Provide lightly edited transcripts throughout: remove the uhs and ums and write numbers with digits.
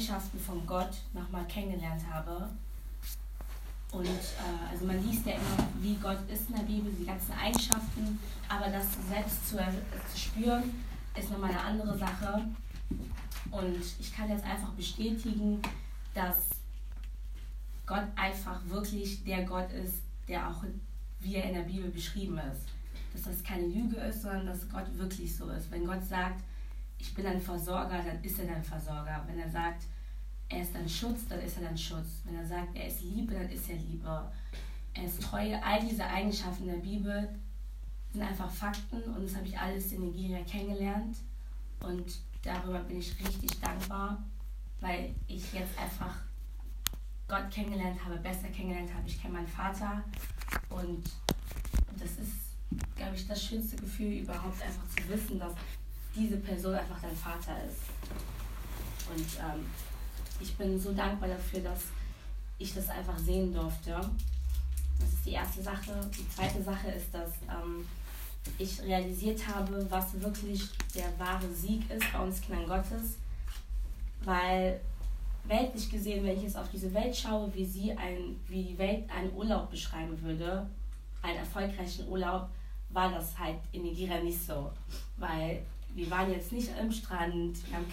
Eigenschaften von Gott nochmal kennengelernt habe. Und also man liest ja immer, wie Gott ist in der Bibel, die ganzen Eigenschaften, aber das selbst zu spüren, ist nochmal eine andere Sache. Und ich kann jetzt einfach bestätigen, dass Gott einfach wirklich der Gott ist, der auch, wie er in der Bibel beschrieben ist. Dass das keine Lüge ist, sondern dass Gott wirklich so ist. Wenn Gott sagt, ich bin ein Versorger, dann ist er dein Versorger. Wenn er sagt, er ist dein Schutz, dann ist er dein Schutz. Wenn er sagt, er ist Liebe, dann ist er Liebe. Er ist Treue. All diese Eigenschaften der Bibel sind einfach Fakten und das habe ich alles in Nigeria kennengelernt. Und darüber bin ich richtig dankbar, weil ich jetzt einfach Gott kennengelernt habe, besser kennengelernt habe. Ich kenne meinen Vater und das ist, glaube ich, das schönste Gefühl überhaupt, einfach zu wissen, dass diese Person einfach dein Vater ist. Und ich bin so dankbar dafür, dass ich das einfach sehen durfte. Das ist die erste Sache. Die zweite Sache ist, dass ich realisiert habe, was wirklich der wahre Sieg ist bei uns Kindern Gottes. Weil weltlich gesehen, wenn ich jetzt auf diese Welt schaue, wie die Welt einen Urlaub beschreiben würde, einen erfolgreichen Urlaub, war das halt in Nigeria nicht so. Weil wir waren jetzt nicht am Strand, wir haben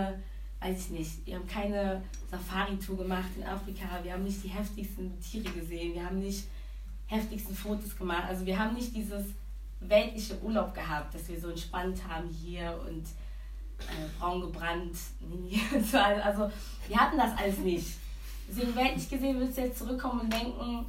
keine Safari-Tour gemacht in Afrika, wir haben nicht die heftigsten Tiere gesehen, wir haben nicht heftigsten Fotos gemacht, also wir haben nicht dieses weltliche Urlaub gehabt, dass wir so entspannt haben hier und braun gebrannt, also wir hatten das alles nicht. Deswegen weltlich gesehen willst du jetzt zurückkommen und denken,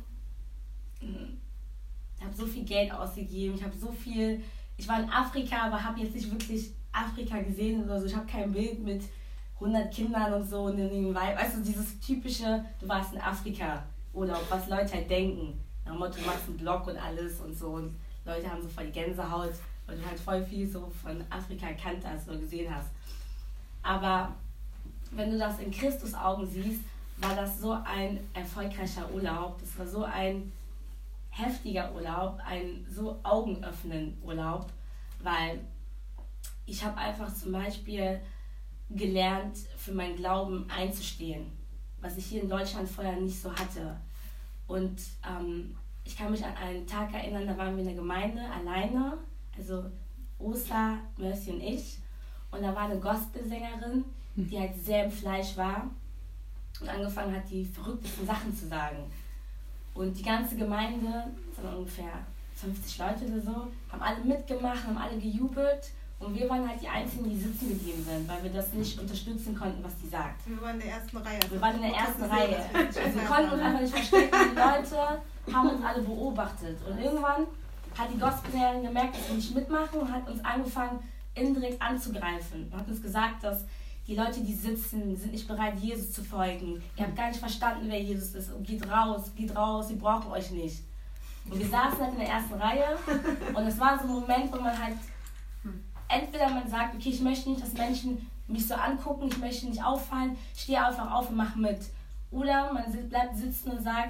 ich habe so viel Geld ausgegeben, ich war in Afrika, aber habe jetzt nicht wirklich Afrika gesehen oder so, ich habe kein Bild mit 100 Kindern und so und nebenbei, weißt du, dieses typische, du warst in Afrika Urlaub, was Leute halt denken, nach dem Motto, du machst einen Blog und alles und so und Leute haben so voll die Gänsehaut, weil du halt voll viel so von Afrika erkannt hast oder gesehen hast. Aber wenn du das in Christus Augen siehst, war das so ein erfolgreicher Urlaub, das war so ein heftiger Urlaub, ein so augenöffnenden Urlaub, weil ich habe einfach zum Beispiel gelernt, für meinen Glauben einzustehen, was ich hier in Deutschland vorher nicht so hatte. Und ich kann mich an einen Tag erinnern, da waren wir in der Gemeinde alleine, also Osa, Mercy und ich. Und da war eine Gospelsängerin, die halt sehr im Fleisch war und angefangen hat, die verrücktesten Sachen zu sagen. Und die ganze Gemeinde, das waren ungefähr 50 Leute oder so, haben alle mitgemacht, haben alle gejubelt. Und wir waren halt die Einzigen, die sitzen geblieben sind, weil wir das nicht unterstützen konnten, was die sagt. Wir waren in der ersten Reihe. Wir waren in der ersten Reihe. Also wir konnten uns einfach nicht verstecken. Die Leute haben uns alle beobachtet. Und irgendwann hat die Gospelsängerin gemerkt, dass wir nicht mitmachen und hat uns angefangen, indirekt anzugreifen. Und hat uns gesagt, dass die Leute, die sitzen, sind nicht bereit, Jesus zu folgen. Ihr habt gar nicht verstanden, wer Jesus ist. Und geht raus, wir brauchen euch nicht. Und wir saßen halt in der ersten Reihe. Und es war so ein Moment, wo man halt entweder man sagt, okay, ich möchte nicht, dass Menschen mich so angucken, ich möchte nicht auffallen, stehe einfach auf und mach mit. Oder man bleibt sitzen und sagt,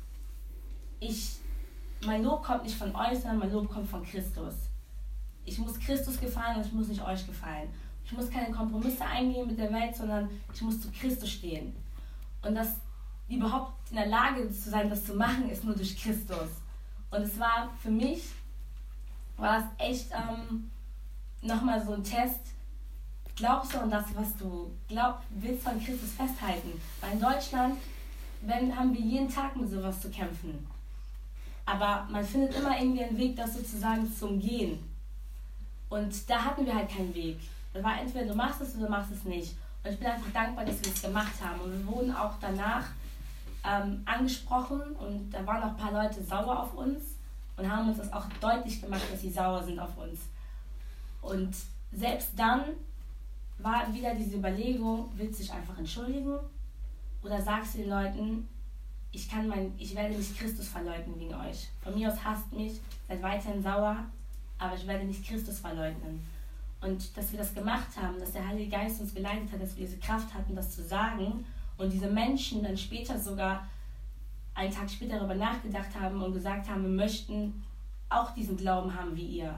mein Lob kommt nicht von euch, sondern mein Lob kommt von Christus. Ich muss Christus gefallen und ich muss nicht euch gefallen. Ich muss keine Kompromisse eingehen mit der Welt, sondern ich muss zu Christus stehen. Und das überhaupt in der Lage zu sein, das zu machen, ist nur durch Christus. Und es war für mich, war es echt nochmal so ein Test, glaubst du an das, was du willst von Christus festhalten? Weil in Deutschland haben wir jeden Tag mit sowas zu kämpfen. Aber man findet immer irgendwie einen Weg, das sozusagen zu umgehen. Und da hatten wir halt keinen Weg. Das war entweder du machst es oder du machst es nicht. Und ich bin einfach dankbar, dass wir es gemacht haben. Und wir wurden auch danach angesprochen und da waren auch ein paar Leute sauer auf uns und haben uns das auch deutlich gemacht, dass sie sauer sind auf uns. Und selbst dann war wieder diese Überlegung, willst du dich einfach entschuldigen oder sagst du den Leuten, ich werde nicht Christus verleugnen wegen euch. Von mir aus hasst mich, seid weiterhin sauer, aber ich werde nicht Christus verleugnen. Und dass wir das gemacht haben, dass der Heilige Geist uns geleitet hat, dass wir diese Kraft hatten, das zu sagen und diese Menschen dann später sogar, einen Tag später darüber nachgedacht haben und gesagt haben, wir möchten auch diesen Glauben haben wie ihr.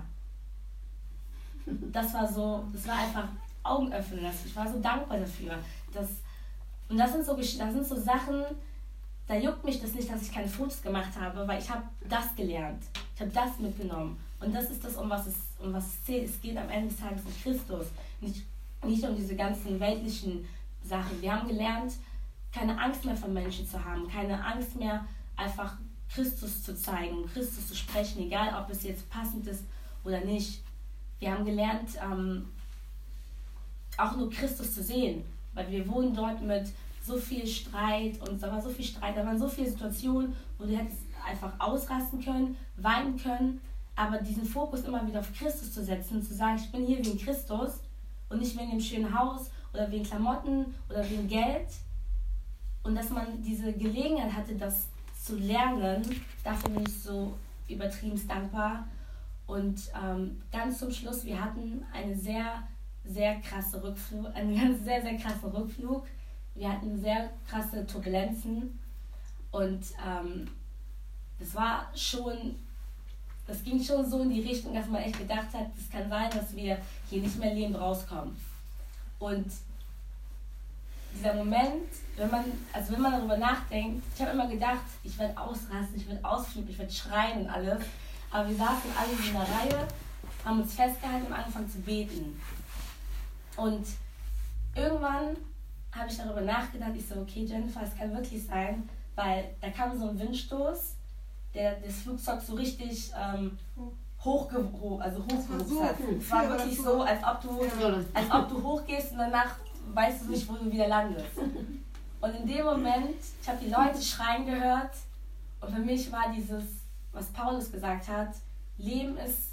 Das war einfach augenöffnend. Ich war so dankbar dafür, dass Und das sind so Sachen, da juckt mich das nicht, dass ich keine Fotos gemacht habe, weil ich habe das gelernt. Ich habe das mitgenommen. Und das ist das, um was es zählt. Es geht am Ende des Tages um Christus, nicht um diese ganzen weltlichen Sachen. Wir haben gelernt, keine Angst mehr von Menschen zu haben, keine Angst mehr, einfach Christus zu zeigen, Christus zu sprechen, egal ob es jetzt passend ist oder nicht. Wir haben gelernt, auch nur Christus zu sehen, weil wir wohnen dort mit so viel Streit und da war so viel Streit, da waren so viele Situationen, wo du hättest einfach ausrasten können, weinen können, aber diesen Fokus immer wieder auf Christus zu setzen und zu sagen, ich bin hier wegen Christus und nicht wegen dem schönen Haus oder wegen Klamotten oder wegen Geld. Und dass man diese Gelegenheit hatte, das zu lernen, dafür bin ich so übertrieben dankbar. Und ganz zum Schluss, wir hatten einen sehr, sehr krassen Rückflug. Wir hatten sehr krasse Turbulenzen und das ging schon so in die Richtung, dass man echt gedacht hat, es kann sein, dass wir hier nicht mehr lebend rauskommen. Und dieser Moment, wenn man darüber nachdenkt, ich habe immer gedacht, ich werde ausrasten, ich werde ausflippen, ich werde schreien und alles. Aber wir saßen alle in einer Reihe, haben uns festgehalten und angefangen zu beten. Und irgendwann habe ich darüber nachgedacht, ich so, okay Jennifer, es kann wirklich sein, weil da kam so ein Windstoß, der das Flugzeug so richtig hochgehoben hat. Es war wirklich so, als ob du hochgehst und danach weißt du nicht, wo du wieder landest. Und in dem Moment, ich habe die Leute schreien gehört und für mich war dieses, was Paulus gesagt hat, Leben ist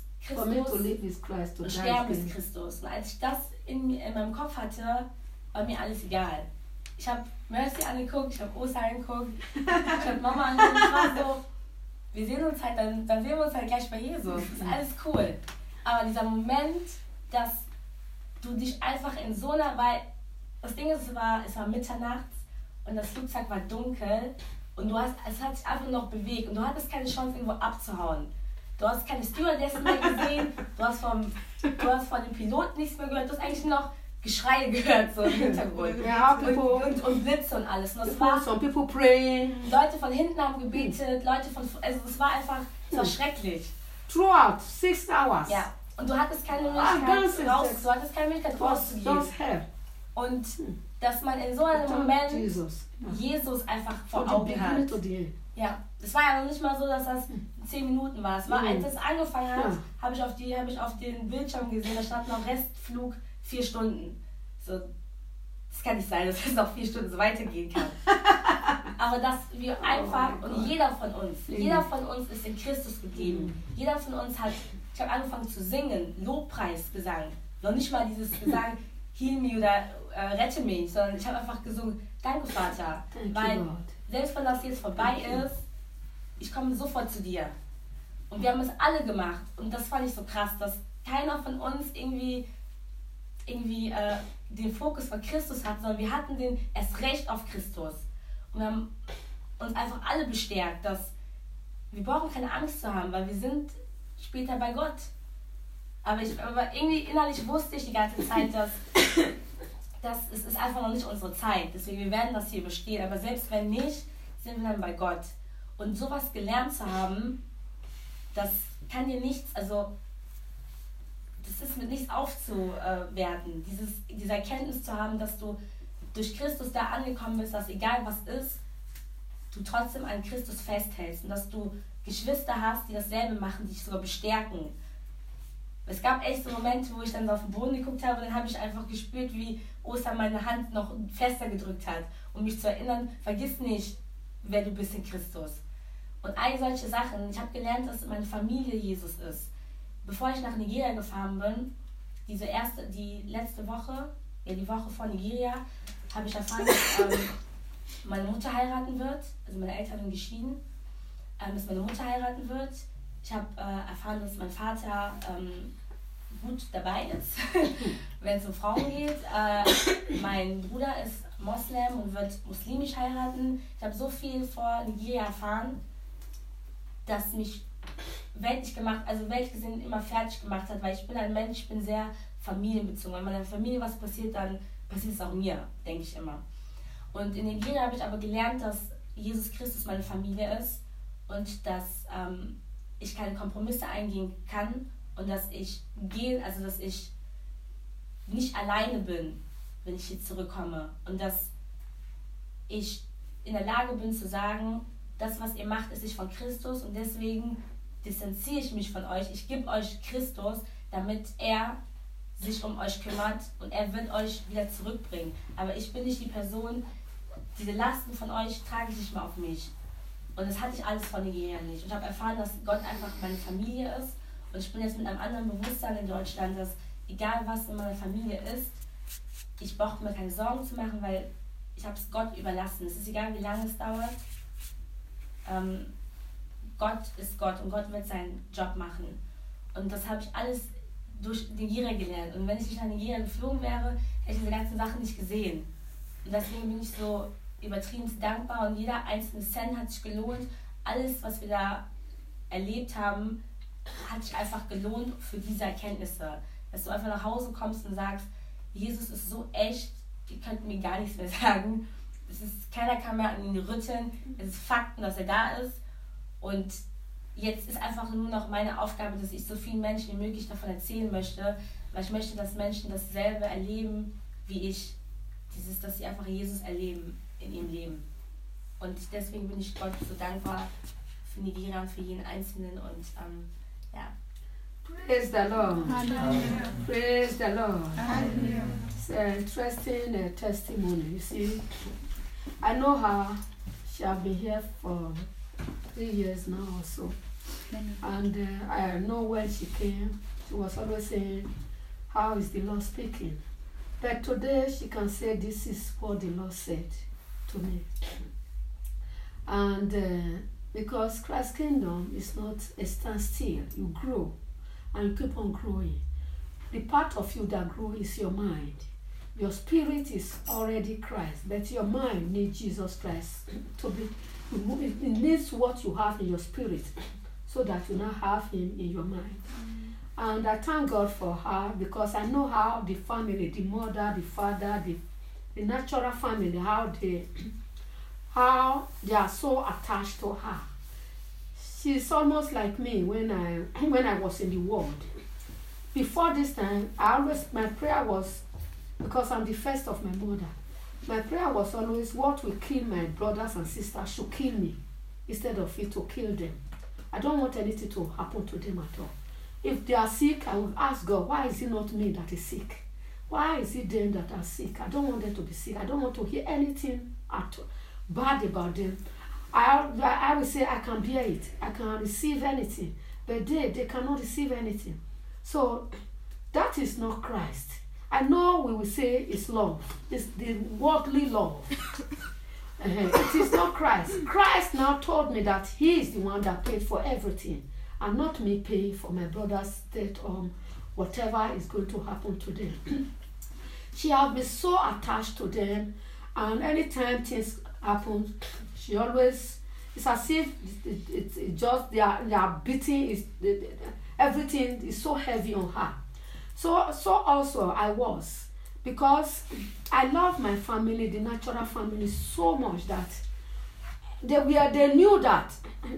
Christus und Sterben ist Christus. Und als ich das in meinem Kopf hatte, war mir alles egal. Ich habe Mercy angeguckt, ich habe Osa angeguckt, ich habe Mama angeguckt, ich war so, wir sehen uns halt, dann sehen wir uns halt gleich bei Jesus. Das ist alles cool. Aber dieser Moment, dass du dich einfach in so einer, weil das Ding ist, es war mitternachts und das Flugzeug war dunkel und es hat sich einfach noch bewegt und du hattest keine Chance, irgendwo abzuhauen. Du hast keine Stewardessen mehr gesehen, du hast von dem Piloten nichts mehr gehört, du hast eigentlich nur noch Geschreie gehört, so im Hintergrund. Und Blitze und alles. Und das war, some people praying. Leute von hinten haben gebetet, also es war schrecklich. Throughout 6 hours. Ja, und du hattest keine Möglichkeit rauszugehen. Und dass man in so einem Moment Jesus einfach vor Augen hat. Ja, das war ja noch nicht mal so, dass das 10 Minuten war. Es war, als es angefangen hat, habe ich auf den Bildschirm gesehen, da stand noch Restflug 4 Stunden. So, das kann nicht sein, dass es noch 4 Stunden so weitergehen kann. Aber dass wir einfach, und jeder von uns ist in Christus geblieben. Jeder von uns ich habe angefangen zu singen, Lobpreisgesang. Noch nicht mal dieses Gesang, heal me oder rette mich, sondern ich habe einfach gesungen, danke Vater. Weil selbst wenn das jetzt vorbei ist, ich komme sofort zu dir. Und wir haben es alle gemacht. Und das fand ich so krass, dass keiner von uns irgendwie den Fokus von Christus hat, sondern wir hatten den erst recht auf Christus. Und wir haben uns einfach alle bestärkt, dass wir brauchen keine Angst zu haben, weil wir sind später bei Gott. Aber irgendwie innerlich wusste ich die ganze Zeit, dass es ist einfach noch nicht unsere Zeit. Deswegen, wir werden das hier bestehen. Aber selbst wenn nicht, sind wir dann bei Gott. Und sowas gelernt zu haben, das kann dir nichts, also das ist mit nichts aufzuwerten. Diese Erkenntnis zu haben, dass du durch Christus da angekommen bist, dass egal was ist, du trotzdem an Christus festhältst und dass du Geschwister hast, die dasselbe machen, die dich sogar bestärken. Es gab echt so Momente, wo ich dann so auf den Boden geguckt habe und dann habe ich einfach gespürt, wie Oster meine Hand noch fester gedrückt hat, um mich zu erinnern, vergiss nicht, wer du bist in Christus. Und all solche Sachen, ich habe gelernt, dass meine Familie Jesus ist. Bevor ich nach Nigeria gefahren bin, die letzte Woche, die Woche vor Nigeria, habe ich erfahren, dass meine Mutter heiraten wird. Also meine Eltern sind geschieden, dass meine Mutter heiraten wird. Ich habe erfahren, dass mein Vater gut dabei ist, wenn es um Frauen geht. Mein Bruder ist Moslem und wird muslimisch heiraten. Ich habe so viel vor Nigeria erfahren, das mich weltlich gesehen immer fertig gemacht hat, weil ich bin ein Mensch, ich bin sehr familienbezogen. Wenn meiner Familie was passiert, dann passiert es auch mir, denke ich immer. Und in Nigeria habe ich aber gelernt, dass Jesus Christus meine Familie ist und dass ich keine Kompromisse eingehen kann und dass ich nicht alleine bin, wenn ich hier zurückkomme. Und dass ich in der Lage bin zu sagen, das, was ihr macht, ist nicht von Christus und deswegen distanziere ich mich von euch. Ich gebe euch Christus, damit er sich um euch kümmert und er wird euch wieder zurückbringen. Aber ich bin nicht die Person, diese Lasten von euch trage ich nicht mehr auf mich. Und das hatte ich alles von Nigeria nicht. Und ich habe erfahren, dass Gott einfach meine Familie ist. Und ich bin jetzt mit einem anderen Bewusstsein in Deutschland, dass egal was in meiner Familie ist, ich brauche mir keine Sorgen zu machen, weil ich habe es Gott überlassen. Es ist egal, wie lange es dauert. Gott ist Gott und Gott wird seinen Job machen. Und das habe ich alles durch Nigeria gelernt. Und wenn ich nicht nach Nigeria geflogen wäre, hätte ich diese ganzen Sachen nicht gesehen. Und deswegen bin ich so übertrieben dankbar und jeder einzelne Cent hat sich gelohnt. Alles, was wir da erlebt haben, hat sich einfach gelohnt für diese Erkenntnisse. Dass du einfach nach Hause kommst und sagst, Jesus ist so echt, ihr könnt mir gar nichts mehr sagen. Keiner kann mehr an ihn rütteln. Es ist Fakten, dass er da ist. Und jetzt ist einfach nur noch meine Aufgabe, dass ich so vielen Menschen wie möglich davon erzählen möchte, weil ich möchte, dass Menschen dasselbe erleben wie ich. Dass sie einfach Jesus erleben in ihrem Leben. Und deswegen bin ich Gott so dankbar für Nigeria und für jeden Einzelnen. Und ja. Praise the Lord. Hallelujah. Praise the Lord. Hallelujah. It's an interesting testimony. You see, I know her. She has been here for 3 years now or so. And I know when she came, she was always saying, how is the Lord speaking? But today she can say, this is what the Lord said to me. And because Christ's kingdom is not a standstill, you grow and you keep on growing. The part of you that grows is your mind. Your spirit is already Christ, but your mind needs Jesus Christ to be. It needs what you have in your spirit, so that you now have Him in your mind. And I thank God for her because I know how the family, the mother, the father, the natural family, how they are so attached to her. She's almost like me when I was in the world. Before this time, my prayer was, because I'm the first of my mother, my prayer was always, what will kill my brothers and sisters should kill me instead of it to kill them. I don't want anything to happen to them at all. If they are sick, I will ask God, why is it not me that is sick? Why is it them that are sick? I don't want them to be sick. I don't want to hear anything bad about them. I will say I can bear it. I can receive anything. But they cannot receive anything. So that is not Christ. I know we will say it's love. It's the worldly love. It is not Christ. Christ now told me that He is the one that paid for everything, and not me paying for my brother's death or whatever is going to happen to them. She has been so attached to them, and anytime things happen, she always, it's as if it's just their beating, everything is so heavy on her. So also I was, because I love my family, the natural family, so much that they knew that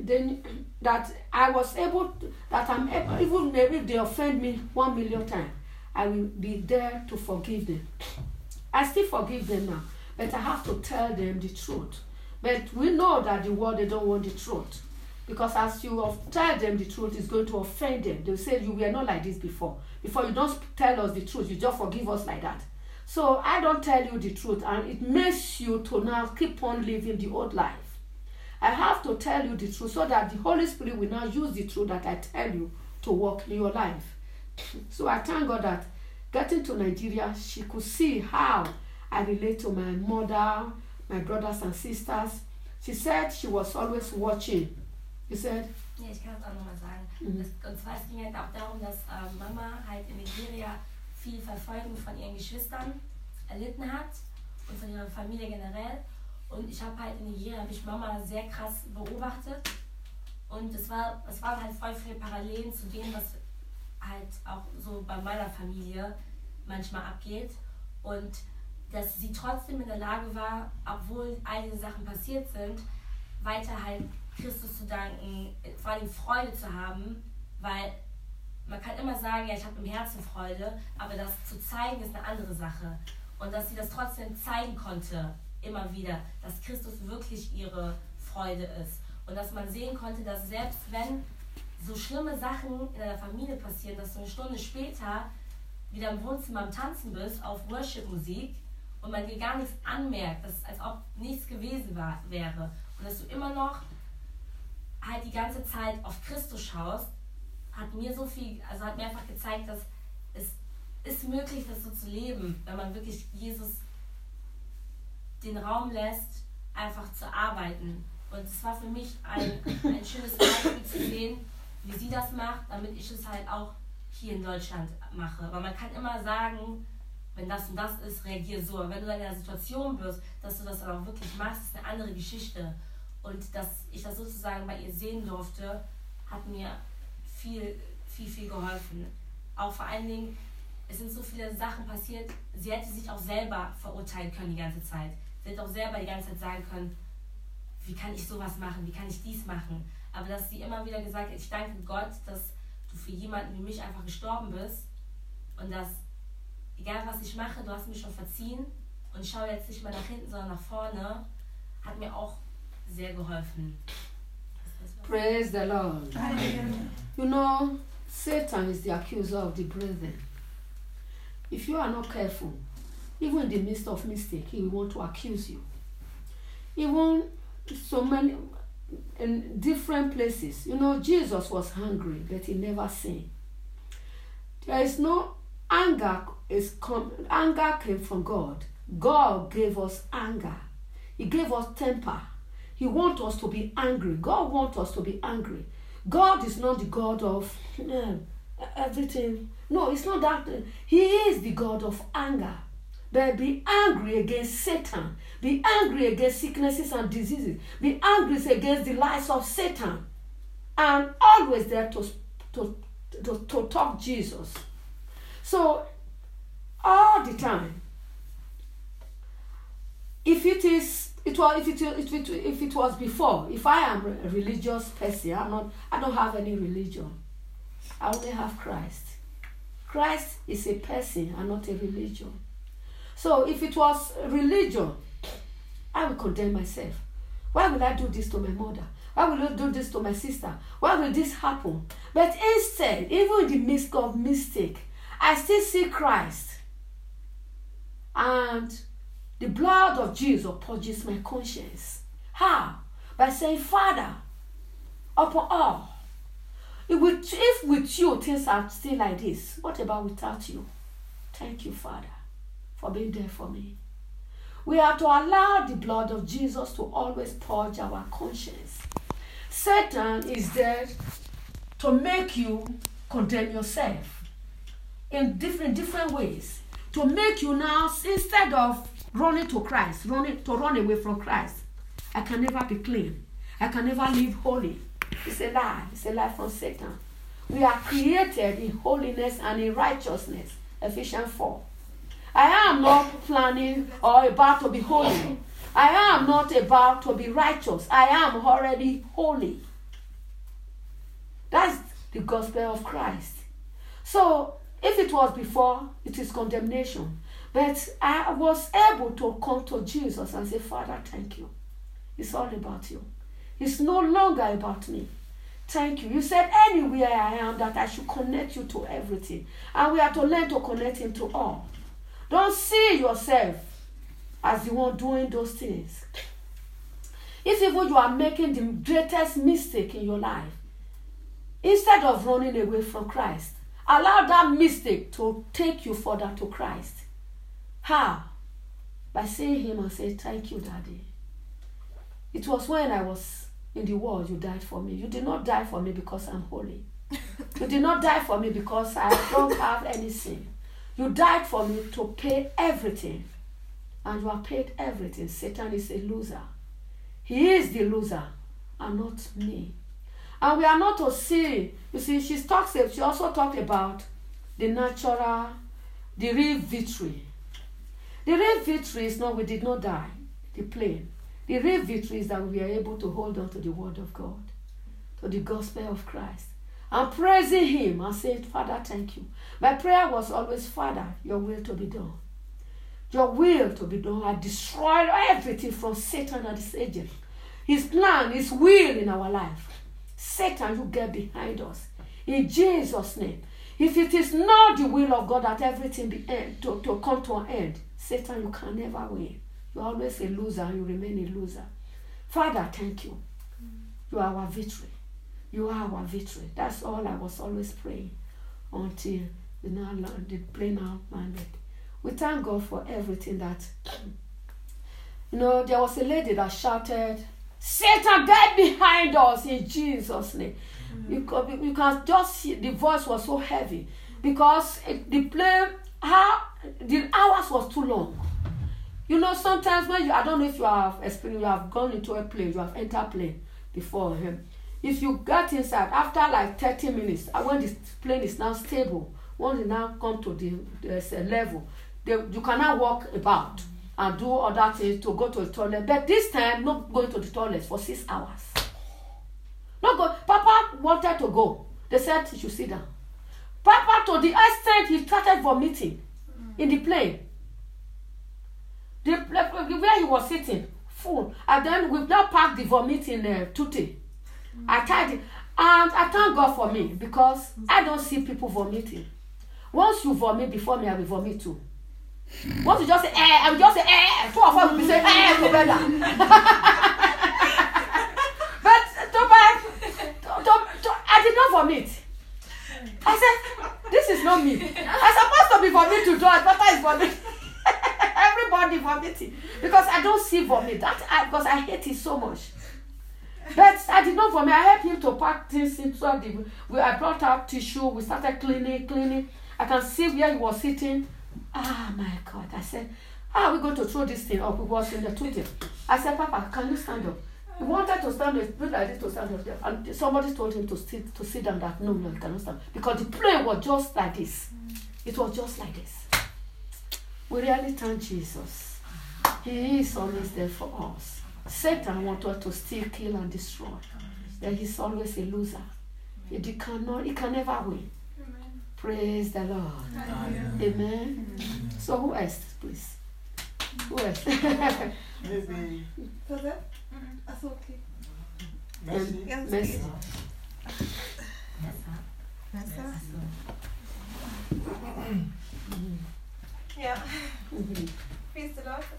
I was able to, that I'm able, even if they offend me 1 million times, I will be there to forgive them. I still forgive them now, but I have to tell them the truth. But we know that the world, they don't want the truth. Because as you tell them the truth, it's going to offend them. They'll say, you were not like this before. Before you don't tell us the truth, you just forgive us like that. So I don't tell you the truth, and it makes you to now keep on living the old life. I have to tell you the truth so that the Holy Spirit will now use the truth that I tell you to work in your life. So I thank God that getting to Nigeria, she could see how I relate to my mother, my brothers and sisters. She said she was always watching. You said? Ja, ich kann es auch nochmal sagen. Und zwar, es ging halt auch darum, dass Mama halt in Nigeria viel Verfolgung von ihren Geschwistern erlitten hat und von ihrer Familie generell. Und ich habe halt in Nigeria Mama sehr krass beobachtet. Und es waren halt voll viele Parallelen zu dem, was halt auch so bei meiner Familie manchmal abgeht. Und dass sie trotzdem in der Lage war, obwohl all diese Sachen passiert sind, weiter halt Christus zu danken, vor allem Freude zu haben, weil man kann immer sagen, ja, ich habe im Herzen Freude, aber das zu zeigen ist eine andere Sache. Und dass sie das trotzdem zeigen konnte, immer wieder, dass Christus wirklich ihre Freude ist. Und dass man sehen konnte, dass selbst wenn so schlimme Sachen in einer Familie passieren, dass du eine Stunde später wieder im Wohnzimmer am Tanzen bist, auf Worship-Musik, und man dir gar nichts anmerkt, dass, als ob nichts gewesen wäre. Und dass du immer noch halt die ganze Zeit auf Christus schaust, hat mir so viel, also hat mir einfach gezeigt, dass es ist möglich, das so zu leben, wenn man wirklich Jesus den Raum lässt, einfach zu arbeiten. Und es war für mich ein schönes Beispiel zu sehen, wie sie das macht, damit ich es halt auch hier in Deutschland mache. Weil man kann immer sagen, wenn das und das ist, reagier so. Aber wenn du dann in der Situation bist, dass du das dann auch wirklich machst, ist eine andere Geschichte. Und dass ich das sozusagen bei ihr sehen durfte, hat mir viel geholfen. Auch vor allen Dingen, es sind so viele Sachen passiert, sie hätte sich auch selber verurteilen können die ganze Zeit. Sie hätte auch selber die ganze Zeit sagen können, wie kann ich sowas machen, wie kann ich dies machen. Aber dass sie immer wieder gesagt hat, ich danke Gott, dass du für jemanden wie mich einfach gestorben bist und dass, egal was ich mache, du hast mich schon verziehen und ich schaue jetzt nicht mehr nach hinten, sondern nach vorne, hat mir auch sehr geholfen. Praise the Lord. You know, Satan is the accuser of the brethren. If you are not careful, even in the midst of mistake, he will want to accuse you. Even so many, in different places. You know, Jesus was hungry, but he never sinned. There is no anger. Anger came from God. God gave us anger. He gave us temper. He wants us to be angry. God wants us to be angry. God is not the God of everything. No, it's not that. He is the God of anger. But be angry against Satan. Be angry against sicknesses and diseases. Be angry against the lies of Satan. And always there to talk Jesus. So, all the time, if it was before, if I am a religious person, I don't have any religion. I only have Christ. Christ is a person and not a religion. So if it was religion, I will condemn myself. Why will I do this to my mother? Why will I do this to my sister? Why will this happen? But instead, even in the midst of mistake, I still see Christ. And the blood of Jesus purges my conscience. How? By saying, Father, upon all, if with you things are still like this, what about without you? Thank you, Father, for being there for me. We are to allow the blood of Jesus to always purge our conscience. Satan is there to make you condemn yourself in different ways. To make you now, instead of running to Christ, run away from Christ. I can never be clean. I can never live holy. It's a lie. It's a lie from Satan. We are created in holiness and in righteousness. Ephesians 4. I am not planning or about to be holy. I am not about to be righteous. I am already holy. That's the gospel of Christ. So, if it was before, it is condemnation. But I was able to come to Jesus and say, Father, thank you. It's all about you. It's no longer about me. Thank you. You said anywhere I am that I should connect you to everything. And we have to learn to connect him to all. Don't see yourself as the one doing those things. If even you are making the greatest mistake in your life, instead of running away from Christ, allow that mistake to take you further to Christ. How? By seeing him and say, thank you, Daddy. It was when I was in the world you died for me. You did not die for me because I'm holy. You did not die for me because I don't have any sin. You died for me to pay everything. And you have paid everything. Satan is a loser. He is the loser and not me. And we are not to see, you see, she also talked about the natural, the real victory. The real victory is not we did not die, the plane. The real victory is that we are able to hold on to the word of God, to the gospel of Christ. I'm praising him and saying, Father, thank you. My prayer was always, Father, your will to be done. Your will to be done. I destroyed everything from Satan and his agent. His plan, his will in our life. Satan, you get behind us. In Jesus' name. If it is not the will of God that everything be end, to come to an end, Satan, you can never win. You're always a loser and you remain a loser. Father, thank you. You are our victory. You are our victory. That's all I was always praying until the plane now landed. We thank God for everything that, there was a lady that shouted, Satan, get behind us in Jesus' name. You can just see the voice was so heavy because the plane, the hours was too long. Sometimes when I don't know if you have experienced, you have gone into a plane, you have entered a plane before him. If you get inside, after like 30 minutes, when the plane is now stable, once you now come to the level, you cannot walk about and do other things to go to the toilet. But this time, not going to the toilet for 6 hours. Not go. Papa wanted to go. They said he should sit down. Papa, to the extent he started vomiting in the plane. Where he was sitting, full. And then we've now packed the vomit in Tutti. I tied it. And I thank God for me because I don't see people vomiting. Once you vomit before me, I will vomit too. Once you just say, I will just say, two of us will be saying, together. But I did not vomit. I said, this is not me. I'm supposed to be vomiting too. Papa is vomiting. Everybody vomiting. Because I don't see vomit. Because I hate it so much. But I did not vomit. I helped him to pack things into I brought out tissue. We started cleaning. I can see where he was sitting. My God. I said, we're going to throw this thing up. It was in the Tutti. I said, Papa, can you stand up? He wanted to stand up, like this to stand up there. And somebody told him to sit down. That no, he cannot stand. Because the plane was just like this. It was just like this. We really thank Jesus. He is always there for us. Satan wants us to steal, kill, and destroy. But he's always a loser. He can never win. Amen. Praise the Lord. Amen. Amen. So who else, please? Who else? Maybe. That's okay. Messi. Ja. Wie ist du dort?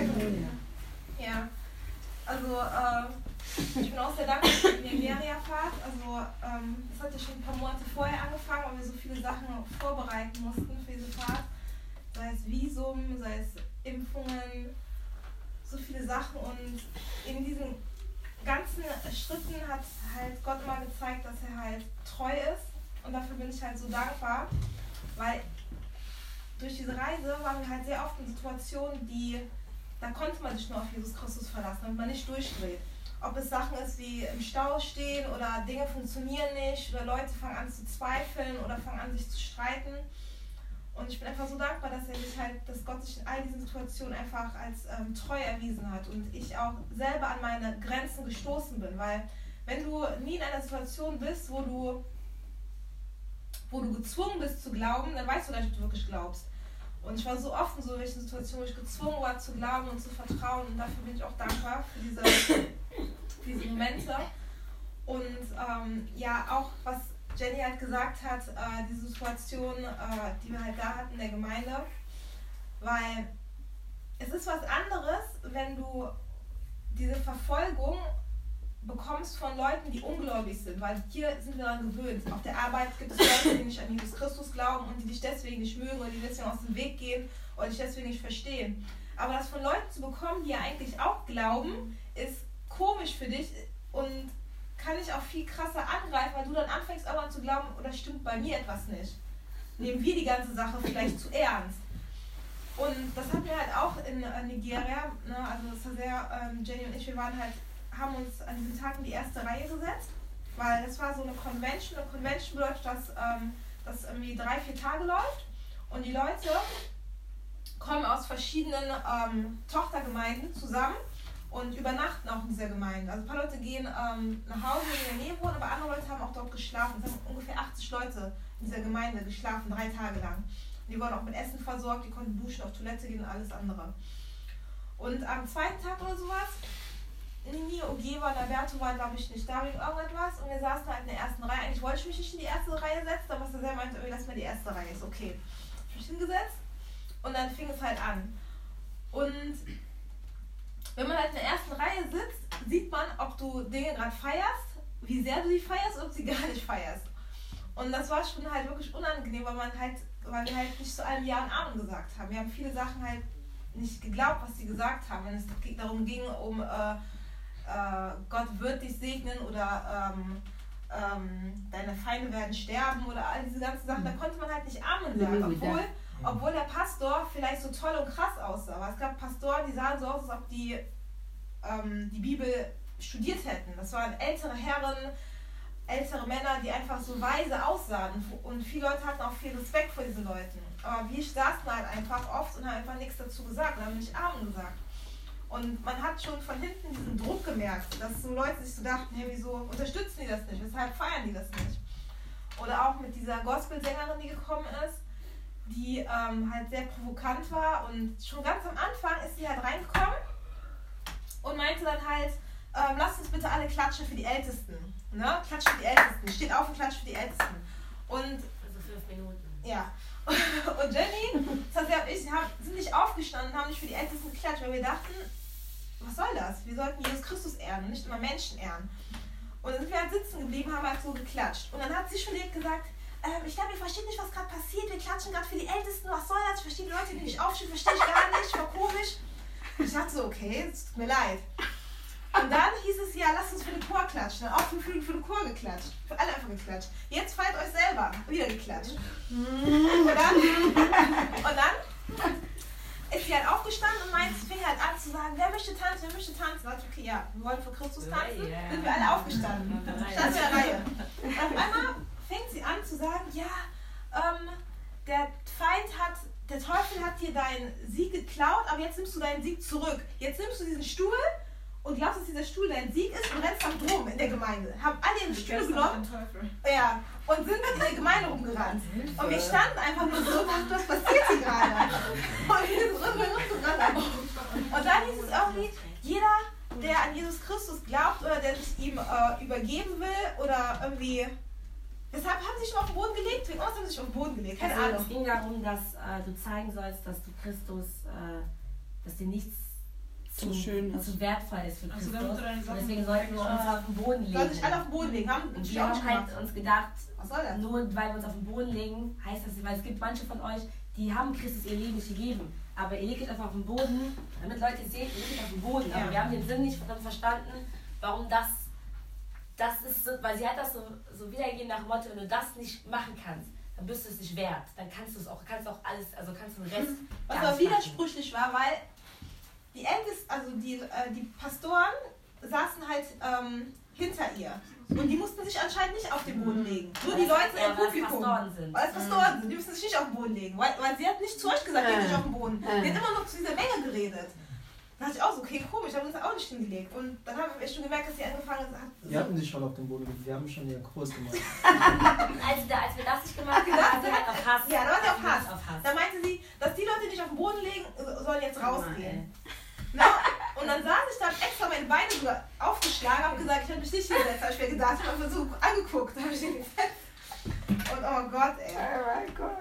Ja. Also, ich bin auch sehr dankbar für die Nigeria-Fahrt. Also, das hat ja schon ein paar Monate vorher angefangen, weil wir so viele Sachen vorbereiten mussten für diese Fahrt. Sei es Visum, sei es Impfungen, so viele Sachen. Und in diesen ganzen Schritten hat halt Gott immer gezeigt, dass er halt treu ist. Und dafür bin ich halt so dankbar, weil durch diese Reise waren wir halt sehr oft in Situationen, da konnte man sich nur auf Jesus Christus verlassen, damit man nicht durchdreht. Ob es Sachen ist wie im Stau stehen oder Dinge funktionieren nicht oder Leute fangen an zu zweifeln oder fangen an sich zu streiten. Und ich bin einfach so dankbar, dass Gott sich in all diesen Situationen einfach als treu erwiesen hat und ich auch selber an meine Grenzen gestoßen bin, weil wenn du nie in einer Situation bist, wo du gezwungen bist zu glauben, dann weißt du gar nicht, ob du wirklich glaubst. Und ich war so oft in solchen Situationen, wo ich gezwungen war zu glauben und zu vertrauen und dafür bin ich auch dankbar für diese Momente. Und auch was Jenny halt gesagt hat, die Situation, die wir halt da hatten in der Gemeinde, weil es ist was anderes, wenn du diese Verfolgung bekommst von Leuten, die ungläubig sind, weil hier sind wir daran gewöhnt. Auf der Arbeit gibt es Leute, die nicht an Jesus Christus glauben und die dich deswegen nicht mögen oder die deswegen aus dem Weg gehen oder dich deswegen nicht verstehen. Aber das von Leuten zu bekommen, die ja eigentlich auch glauben, ist komisch für dich und kann dich auch viel krasser angreifen, weil du dann anfängst auch an zu glauben, oder stimmt bei mir etwas nicht. Nehmen wir die ganze Sache vielleicht zu ernst. Und das hatten wir halt auch in Nigeria, ne? Also das war sehr, Jenny und ich, haben uns an diesen Tag in die erste Reihe gesetzt, weil das war so eine Convention. Eine Convention bedeutet, dass das irgendwie 3-4 Tage läuft und die Leute kommen aus verschiedenen Tochtergemeinden zusammen und übernachten auch in dieser Gemeinde. Also ein paar Leute gehen nach Hause, die in der Nähe wohnen, aber andere Leute haben auch dort geschlafen. Es haben ungefähr 80 Leute in dieser Gemeinde geschlafen, 3 Tage lang. Und die wurden auch mit Essen versorgt, die konnten duschen, auf Toilette gehen und alles andere. Und am zweiten Tag oder sowas, Nini, Ogeva und Alberto waren, glaube ich, nicht da wegen irgendetwas. Und wir saßen halt in der ersten Reihe. Eigentlich wollte ich mich nicht in die erste Reihe setzen, aber der meinte, irgendwie, lass mal die erste Reihe. Ist okay. Ich habe mich hingesetzt und dann fing es halt an. Und wenn man halt in der ersten Reihe sitzt, sieht man, ob du Dinge gerade feierst, wie sehr du sie feierst oder ob sie gar nicht feierst. Und das war schon halt wirklich unangenehm, weil wir halt nicht zu allem Ja und Amen gesagt haben. Wir haben viele Sachen halt nicht geglaubt, was sie gesagt haben. Wenn es darum ging, Gott wird dich segnen oder deine Feinde werden sterben oder all diese ganzen Sachen, da konnte man halt nicht Amen sagen, obwohl der Pastor vielleicht so toll und krass aussah. Aber es gab Pastoren, die sahen so aus, als ob die Bibel studiert hätten. Das waren ältere Herren, ältere Männer, die einfach so weise aussahen. Und viele Leute hatten auch viel Respekt vor diesen Leuten. Aber wir saßen halt einfach oft und haben einfach nichts dazu gesagt und haben nicht Amen gesagt. Und man hat schon von hinten diesen Druck gemerkt, dass so Leute sich so dachten, hey, wieso unterstützen die das nicht, weshalb feiern die das nicht? Oder auch mit dieser Gospelsängerin, die gekommen ist, die halt sehr provokant war und schon ganz am Anfang ist sie halt reingekommen und meinte dann halt, lasst uns bitte alle klatschen für die Ältesten. Ne? Klatschen für die Ältesten. Steht auf und klatscht für die Ältesten. Und also 5 Minuten. Ja. Und Jenny, Saskia und ich sind nicht aufgestanden und haben nicht für die Ältesten geklatscht, weil wir dachten, was soll das? Wir sollten Jesus Christus ehren und nicht immer Menschen ehren. Und dann sind wir halt sitzen geblieben, haben halt so geklatscht. Und dann hat sie schon direkt gesagt, ich glaube, ihr versteht nicht, was gerade passiert. Wir klatschen gerade für die Ältesten. Was soll das? Ich verstehe die Leute, die nicht aufstehen, verstehe ich gar nicht. War komisch. Und ich dachte so, okay, es tut mir leid. Und dann hieß es, ja, lasst uns für den Chor klatschen. Dann auch 5 Minuten für den Chor geklatscht. Für alle einfach geklatscht. Jetzt feiert euch selber. Wieder geklatscht. Und dann ist sie halt aufgestanden und fing halt an zu sagen, wer möchte tanzen, wer möchte tanzen. Da dachte ich, okay, ja, wir wollen für Christus tanzen. Sind wir alle aufgestanden. Standen wir in der Reihe. Und auf einmal fängt sie an zu sagen, ja, der Teufel hat dir deinen Sieg geklaut, aber jetzt nimmst du deinen Sieg zurück. Jetzt nimmst du diesen Stuhl und glaubst, dass dieser Stuhl dein Sieg ist und rennst dann drum in der Gemeinde. Haben alle ihren Stuhl genommen und sind in der Gemeinde rumgerannt. Und wir standen einfach nur so, was passiert hier gerade? Und dann hieß es irgendwie, jeder, der an Jesus Christus glaubt oder der sich ihm übergeben will oder irgendwie... Deshalb haben sie sich schon auf den Boden gelegt. Wegen uns haben sie sich auf den Boden gelegt. Keine Ahnung. Es ging darum, dass du zeigen sollst, dass du Christus, dass dir nichts zu wertvoll ist für Christus. Und deswegen sollten wir uns auf den Boden legen. Sollten sich alle auf den Boden legen. Und wir haben halt uns gedacht, was soll das? Nur weil wir uns auf den Boden legen, heißt das nicht, weil es gibt manche von euch, die haben Christus ihr Leben nicht gegeben. Aber ihr legt euch einfach auf den Boden, damit Leute sehen, ihr legt euch auf den Boden. Aber wir haben den Sinn nicht verstanden, warum das ist so, weil sie hat das so wiedergegeben nach dem Motto, wenn du das nicht machen kannst, dann bist du es nicht wert. Dann kannst du auch alles, also kannst du den Rest. Was aber widersprüchlich war, weil die Ältesten, also die Pastoren saßen halt hinter ihr. Und die mussten sich anscheinend nicht auf den Boden legen. Nur die Leute im Publikum. Weil es Pastoren sind. Die müssen sich nicht auf den Boden legen. Weil sie hat nicht zu euch gesagt, geht nicht auf den Boden. Die hat immer noch zu dieser Menge geredet. Da dachte ich auch so, okay, komisch, da haben wir uns auch nicht hingelegt. Und dann haben wir schon gemerkt, dass sie angefangen hat. Die hatten sich schon auf den Boden gelegt, die haben schon ihren Kurs gemacht. als wir das nicht gemacht haben, war sie halt auf Hass. Ja, da war sie auf Hass. Da meinte sie, dass die Leute, die nicht auf den Boden legen, sollen jetzt rausgehen. Na, und dann saß ich da, extra meine Beine so aufgeschlagen, habe gesagt, ich habe mich nicht hingesetzt, habe ich mir gedacht, ich habe mir so angeguckt, habe ich den gesetzt. Und oh Gott, ey. Oh mein Gott.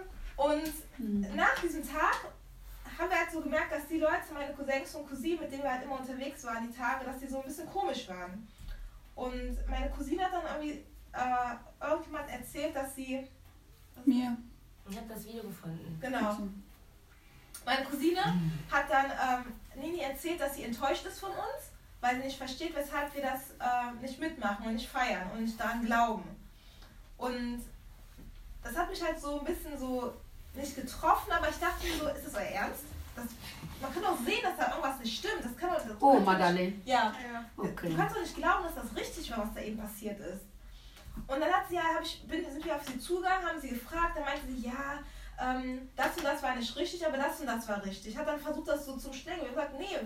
Und nach diesem Tag haben wir halt so gemerkt, dass die Leute, meine Cousins und Cousinen, mit denen wir halt immer unterwegs waren, die Tage, dass die so ein bisschen komisch waren. Und meine Cousine hat dann irgendwie irgendjemand erzählt, dass sie... Mir. Ich habe das Video gefunden. Genau. Meine Cousine hat dann Nini erzählt, dass sie enttäuscht ist von uns, weil sie nicht versteht, weshalb wir das nicht mitmachen und nicht feiern und nicht daran glauben. Und das hat mich halt so ein bisschen so nicht getroffen, aber ich dachte mir so, ist das euer Ernst? Man kann doch sehen, dass da irgendwas nicht stimmt. Das kann doch, Madeleine. Ja. Okay. Du kannst doch nicht glauben, dass das richtig war, was da eben passiert ist. Und dann hat sie sind wir auf sie zugegangen, haben sie gefragt, dann meinte sie, ja, das und das war nicht richtig, aber das und das war richtig. Ich habe dann versucht, das so zu stellen und gesagt, nee,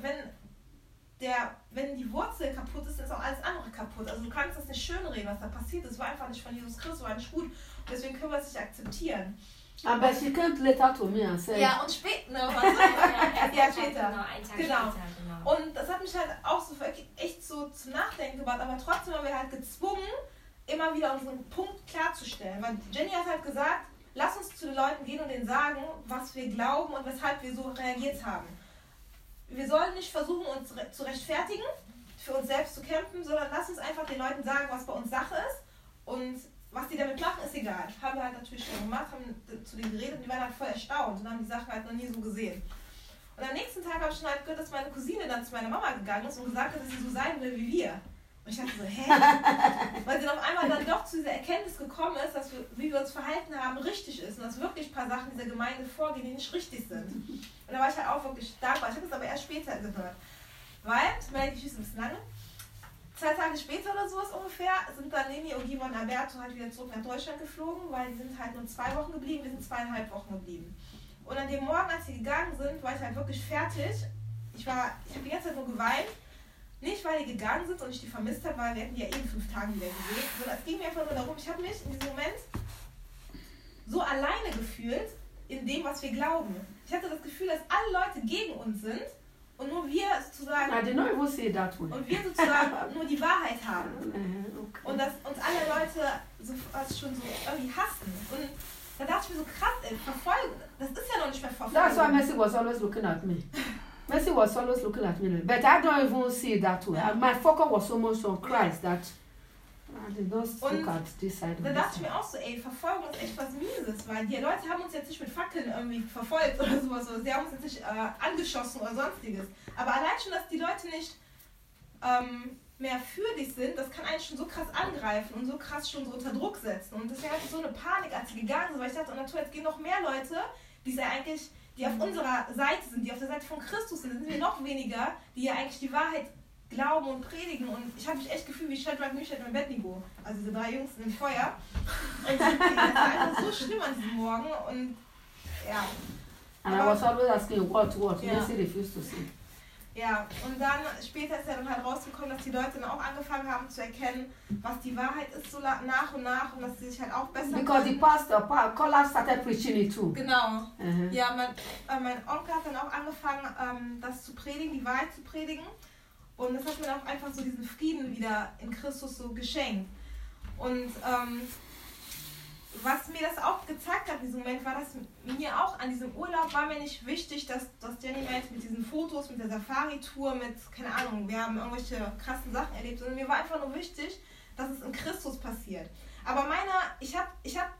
wenn die Wurzel kaputt ist, ist auch alles andere kaputt. Also du kannst das nicht schönreden, was da passiert ist. Es war einfach nicht von Jesus Christus, war nicht gut. Und deswegen können wir es nicht akzeptieren. Aber she came later to me and said... Ja, und später, ne, ja, später. Genau, einen Tag Genau. später, genau. Und das hat mich halt auch so echt so zum Nachdenken gebracht, aber trotzdem haben wir halt gezwungen, immer wieder unseren Punkt klarzustellen. Weil Jenny hat halt gesagt, lass uns zu den Leuten gehen und denen sagen, was wir glauben und weshalb wir so reagiert haben. Wir sollen nicht versuchen, uns zu rechtfertigen, für uns selbst zu kämpfen, sondern lass uns einfach den Leuten sagen, was bei uns Sache ist. Und was die damit machen, ist egal. Haben wir halt natürlich schon gemacht, haben zu denen geredet und die waren halt voll erstaunt und haben die Sache halt noch nie so gesehen. Und am nächsten Tag habe ich schon halt gehört, dass meine Cousine dann zu meiner Mama gegangen ist und gesagt hat, dass sie so sein will wie wir. Und ich dachte so, hä? Weil sie dann auf einmal dann doch zu dieser Erkenntnis gekommen ist, dass wie wir uns verhalten haben, richtig ist. Und dass wirklich ein paar Sachen dieser Gemeinde vorgehen, die nicht richtig sind. Und da war ich halt auch wirklich dankbar. Ich habe es aber erst später gehört. Weil, meine Geschichte ist ein bisschen lange, 2 Tage später oder sowas ungefähr, sind dann Nini und Giva und Alberto halt wieder zurück nach Deutschland geflogen, weil die sind halt nur 2 Wochen geblieben, wir sind 2,5 Wochen geblieben. Und an dem Morgen, als sie gegangen sind, war ich halt wirklich fertig. Ich habe die ganze Zeit nur geweint. Nicht, weil die gegangen sind und ich die vermisst habe, weil wir hätten die ja in 5 Tagen wieder gesehen, sondern es ging mir einfach nur darum, ich habe mich in diesem Moment so alleine gefühlt in dem, was wir glauben. Ich hatte das Gefühl, dass alle Leute gegen uns sind und nur wir sozusagen I did not even say that way. und wir sozusagen nur die Wahrheit haben. Okay. Und dass uns alle Leute so, schon so irgendwie hassen. Und da dachte ich mir so, krass, ey, verfolgen, das ist ja noch nicht mehr verfolgen. That's why Mercy was always looking at me. Mercy was always looking at me. But I don't even see it that way. My focus was so much on Christ that I did not look at this side of Da the dachte ich mir auch so, ey, Verfolgung ist echt was Mieses, weil die Leute haben uns jetzt nicht mit Fackeln irgendwie verfolgt oder sowas. Sie haben uns jetzt nicht angeschossen oder sonstiges. Aber allein schon, dass die Leute nicht mehr für dich sind, das kann eigentlich schon so krass angreifen und so krass schon so unter Druck setzen. Und deswegen hatte ich so eine Panik, als sie gegangen sind, weil ich dachte, oh na toll, jetzt gehen noch mehr Leute, die auf unserer Seite sind, die auf der Seite von Christus sind. Dann sind wir noch weniger, die ja eigentlich die Wahrheit glauben und predigen. Und ich habe mich echt gefühlt wie Shadrach, Meshach und Abednego, also diese 3 Jungs im Feuer. Und das war einfach so schlimm an diesem Morgen. Und ja. And I was always asking what? Ja. Mercy refused to say. Ja, und dann später ist ja dann halt rausgekommen, dass die Leute dann auch angefangen haben zu erkennen, was die Wahrheit ist, so nach und nach, und dass sie sich halt auch besser Because the pastor, Kola started preaching it too. Genau. Ja, mein Onkel hat dann auch angefangen, das zu predigen, die Wahrheit zu predigen. Und das hat mir auch einfach so diesen Frieden wieder in Christus so geschenkt. Und was mir das auch gezeigt hat in diesem Moment, war, dass mir auch an diesem Urlaub war mir nicht wichtig, dass Jenny meint mit diesen Fotos, mit der Safari-Tour, mit, keine Ahnung, wir haben irgendwelche krassen Sachen erlebt, sondern mir war einfach nur wichtig, dass es in Christus passiert. Aber ich habe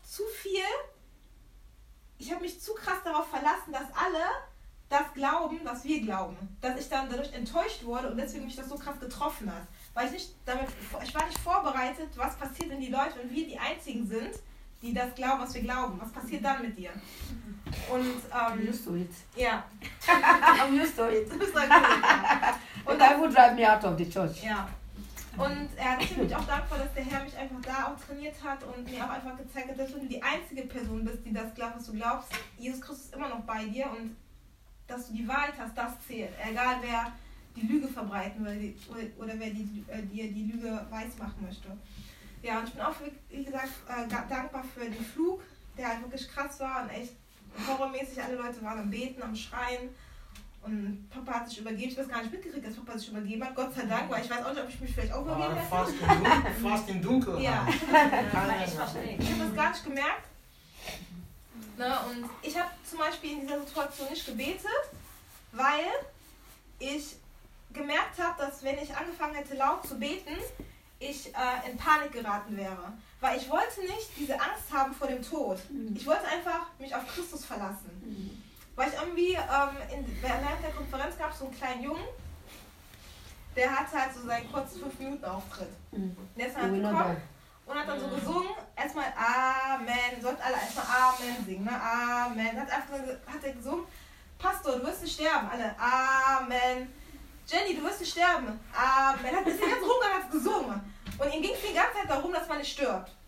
mich zu krass darauf verlassen, dass alle das glauben, was wir glauben. Dass ich dann dadurch enttäuscht wurde und deswegen mich das so krass getroffen hat. Weil ich war nicht vorbereitet, was passiert, wenn die Leute, wenn wir die Einzigen sind, die das glauben, was wir glauben. Was passiert dann mit dir? Und, I'm used to it. Ja. I'm used to it. Du bist halt gut, ja. Und I would drive me out of the church. Ja. Und deswegen bin ich auch dankbar, dass der Herr mich einfach da auch trainiert hat und mir auch einfach gezeigt hat, dass du die einzige Person bist, die das glaubt, was du glaubst. Jesus Christus ist immer noch bei dir und dass du die Wahrheit hast, das zählt. Egal wer die Lüge verbreiten will oder wer dir die Lüge weismachen möchte. Ja, und ich bin auch, wie gesagt, dankbar für den Flug, der halt wirklich krass war und echt horrormäßig. Alle Leute waren am Beten, am Schreien und Papa hat sich übergeben. Ich weiß gar nicht mitgekriegt, dass Papa sich übergeben hat, Gott sei Dank, weil ich weiß auch nicht, ob ich mich vielleicht auch übergeben hätte. Fast im Dunkeln. Ja. Ich habe das gar nicht gemerkt. Ne, und ich habe zum Beispiel in dieser Situation nicht gebetet, weil ich gemerkt habe, dass wenn ich angefangen hätte laut zu beten, ich in Panik geraten wäre. Weil ich wollte nicht diese Angst haben vor dem Tod. Ich wollte einfach mich auf Christus verlassen. Weil ich irgendwie, während der Konferenz gab es so einen kleinen Jungen, der hatte halt so seinen kurzen 5-Minuten-Auftritt. Der ist dann gekommen und hat dann so gesungen, erstmal Amen, sollten alle erstmal Amen singen, ne? Amen. Hat er gesungen, Pastor, du wirst nicht sterben, alle Amen. Jenny, du wirst nicht sterben. Amen. Ist der ganze rumgegangen, hat gesungen. Und ihm ging es die ganze Zeit darum, dass man nicht stirbt.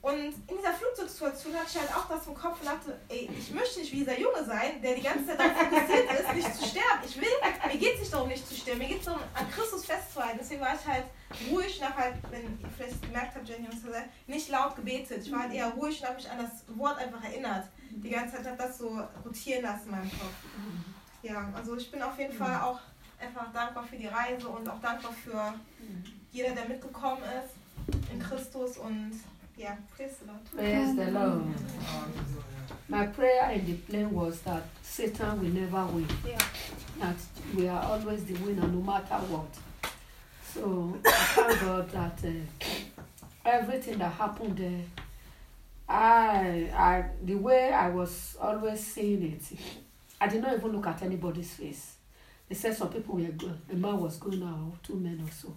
Und in dieser Flugzeugsituation hatte ich halt auch das im Kopf und dachte, ey, ich möchte nicht wie dieser Junge sein, der die ganze Zeit darauf fokussiert ist, nicht zu sterben. Mir geht es nicht darum, nicht zu sterben, mir geht es darum, an Christus festzuhalten. Deswegen war ich halt ruhig und habe halt, wenn ihr vielleicht gemerkt habt, Jenny, nicht laut gebetet. Ich war halt eher ruhig und habe mich an das Wort einfach erinnert. Die ganze Zeit habe das so rotieren lassen in meinem Kopf. Ja, also ich bin auf jeden Fall auch einfach dankbar für die Reise und auch dankbar für jeder, der mitgekommen ist in Christus und yeah, praise the Lord. Praise the Lord. My prayer in the plane was that Satan will never win. Yeah. That we are always the winner no matter what. So I thank God that everything that happened there, I the way I was always seeing it, I did not even look at anybody's face. They said some people were going, a man was going out, 2 men or so.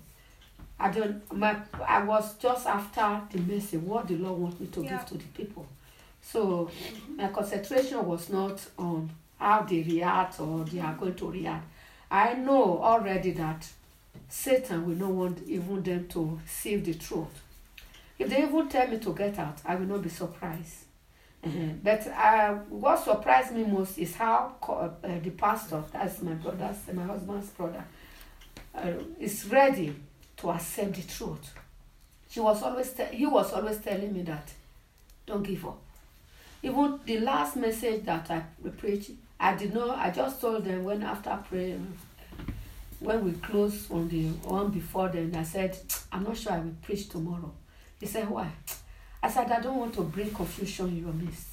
I was just after the message, what the Lord wants me to give to the people. So my concentration was not on how they react or they are going to react. I know already that Satan will not want even them to receive the truth. If they even tell me to get out, I will not be surprised. But what surprised me most is how the pastor, that's my husband's brother, is ready to accept the truth. He was always telling me that, don't give up. Even the last message that I preached, I just told them when after praying, when we closed on the one before then, I said, I'm not sure I will preach tomorrow. He said, why? I said, I don't want to bring confusion in your midst.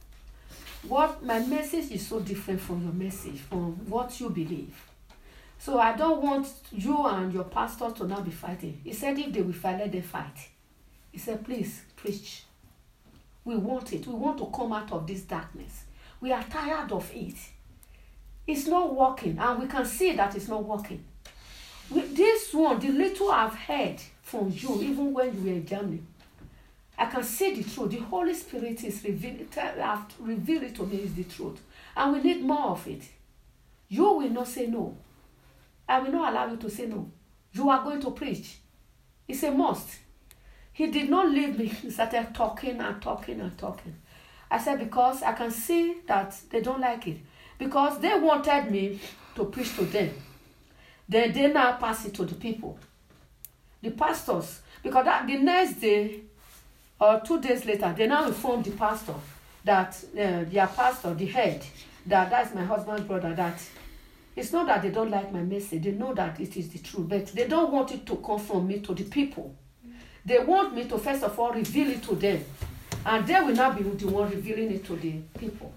My message is so different from your message, from what you believe. So I don't want you and your pastor to now be fighting. He said, if they will fight, let them fight. He said, please, preach. We want it. We want to come out of this darkness. We are tired of it. It's not working, and we can see that it's not working. This one, the little I've heard from you, even when you were in Germany, I can see the truth. The Holy Spirit is revealed it to me is the truth. And we need more of it. You will not say no. I will not allow you to say no. You are going to preach. It's a must. He did not leave me. He started talking and talking and talking. I said, because I can see that they don't like it. Because they wanted me to preach to them. Then they now pass it to the people. The pastors. Because the next day, or 2 days later, they now informed the pastor that their pastor, the head, that's my husband's brother, that it's not that they don't like my message. They know that it is the truth, but they don't want it to come from me to the people. They want me to, first of all, reveal it to them. And they will not be the one revealing it to the people.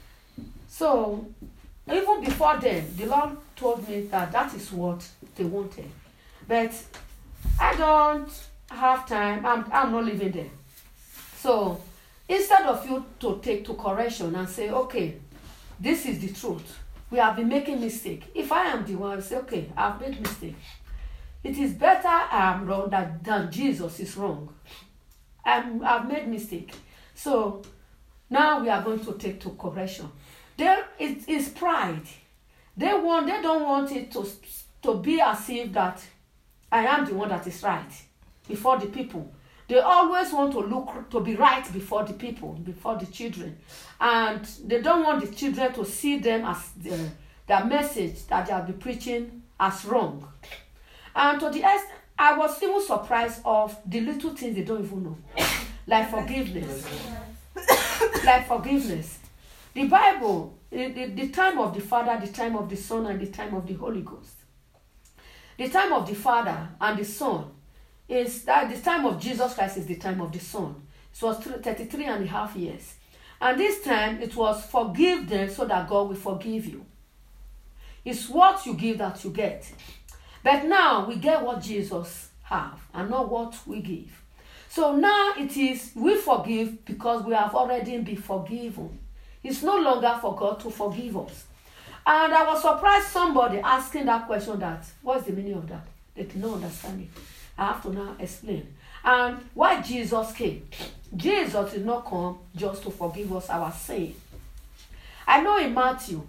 So, even before then, the Lord told me that is what they wanted. But I don't have time. I'm not living there. So, instead of you to take to correction and say, okay, this is the truth. We have been making mistake. If I am the one, I say, okay, I've made mistake. It is better I am wrong than Jesus is wrong. I've made mistake. So now we are going to take to correction. It is pride. They don't want it to be as if that I am the one that is right before the people. They always want to be right before the people, before the children. And they don't want the children to see them as their message that they will be preaching as wrong. And to the end, I was even surprised of the little things they don't even know. Like forgiveness. Like forgiveness. The Bible, the time of the Father, the time of the Son, and the time of the Holy Ghost. The time of the Father and the Son is that the time of Jesus Christ is the time of the Son. It was 33 and a half years. And this time it was forgive them so that God will forgive you. It's what you give that you get. But now we get what Jesus have and not what we give. So now it is we forgive because we have already been forgiven. It's no longer for God to forgive us. And I was surprised somebody asking that question, that what's the meaning of that? They did not understand it. I have to now explain. And why Jesus came. Jesus did not come just to forgive us our sin. I know in Matthew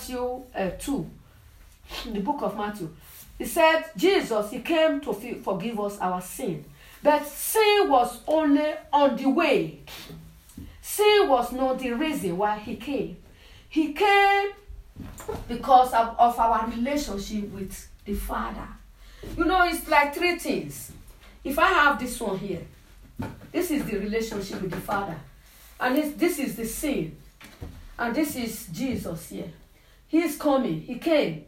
2, in the book of Matthew, he said Jesus, he came to forgive us our sin. But sin was only on the way. Sin was not the reason why he came. He came because of our relationship with the Father. You know, it's like three things. If I have this one here, this is the relationship with the Father. And this is the sin. And this is Jesus here. He is coming. He came.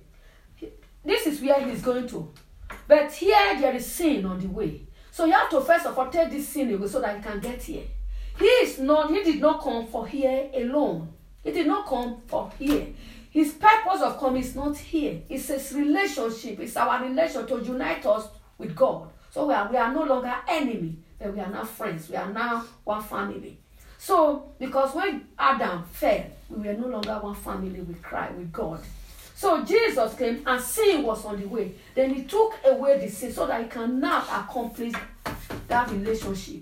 This is where he's going to. But here there is sin on the way. So you have to first of all take this sin away so that he can get here. He did not come for here alone. He did not come for here. His purpose of coming is not here. It's his relationship. It's our relation to unite us with God. So we are no longer enemy, but we are now friends. We are now one family. So, because when Adam fell, we were no longer one family with Christ, with God. So Jesus came and sin was on the way. Then he took away the sin so that he can now accomplish that relationship.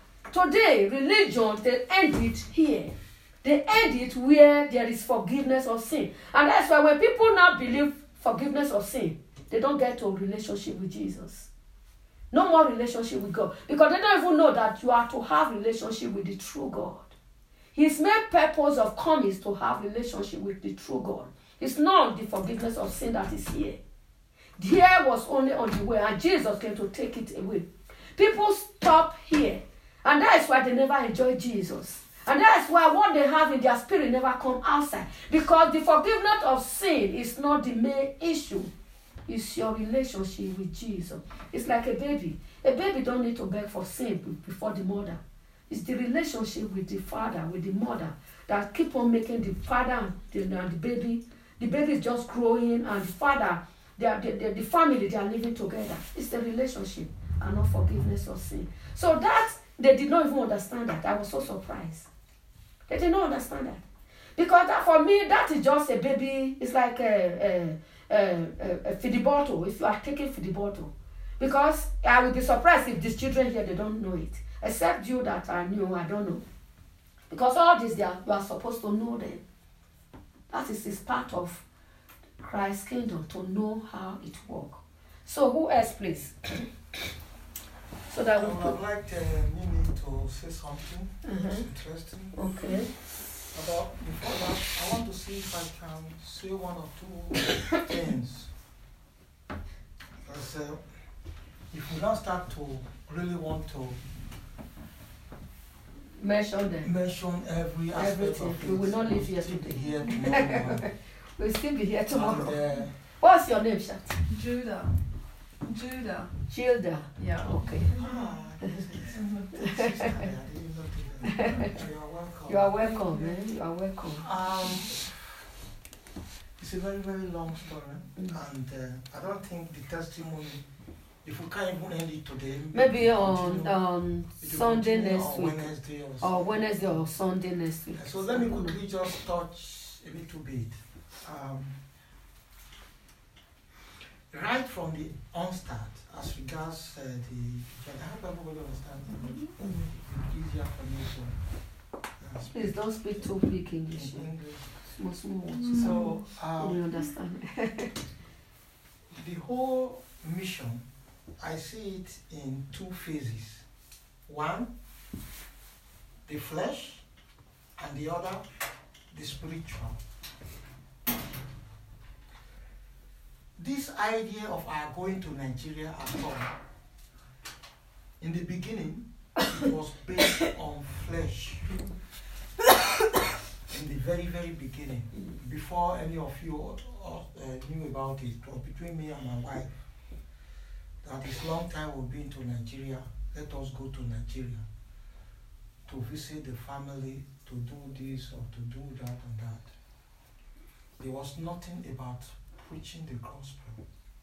Today, religion, they end it here. They end it where there is forgiveness of sin. And that's why when people now believe forgiveness of sin, they don't get to a relationship with Jesus. No more relationship with God. Because they don't even know that you are to have relationship with the true God. His main purpose of coming is to have relationship with the true God. It's not the forgiveness of sin that is here. Here was only on the way, and Jesus came to take it away. People stop here, and that is why they never enjoy Jesus. And that is why what they have in their spirit never come outside. Because the forgiveness of sin is not the main issue. It's your relationship with Jesus. It's like a baby. A baby don't need to beg for sin before the mother. It's the relationship with the father, with the mother, that keep on making the father and the baby. The baby is just growing, and the father, the family, they are living together. It's the relationship and not forgiveness of sin. So that, they did not even understand that. I was so surprised. They did not understand that. Because that, for me, that is just a baby. It's like a feeding bottle, if you are taking feeding bottle. Because I will be surprised if these children here, they don't know it. Except you that I knew, I don't know. Because all this, you are supposed to know them. That is part of Christ's kingdom, to know how it works. So who else, please? So that I would like Mimi to say something interesting. Okay. About before that, I want to see if I can say one or two things. Because if we don't start to really want to mention them, mention every aspect of it, we will not live here today. We'll still be here tomorrow. And, what's your name, Shat? Judah. Gilda. Yeah. Okay. You are welcome. You are welcome, man. You are welcome. It's a very, very long story, and I don't think the testimony, if we can't even end it today, maybe on Sunday next week, Wednesday or Sunday next week. So let me quickly just touch a little bit. Right from the onstart, as regards I hope everybody understands. It's easier for me to please don't speak too big English. Small words. So we understand. The whole mission, I see it in two phases. One, the flesh, and the other, the spiritual. This idea of our going to Nigeria at all, in the beginning, it was based on flesh. In the very, very beginning, before any of you knew about it, or between me and my wife, that this long time we've been to Nigeria, let us go to Nigeria to visit the family, to do this or to do that and that. There was nothing about preaching the gospel.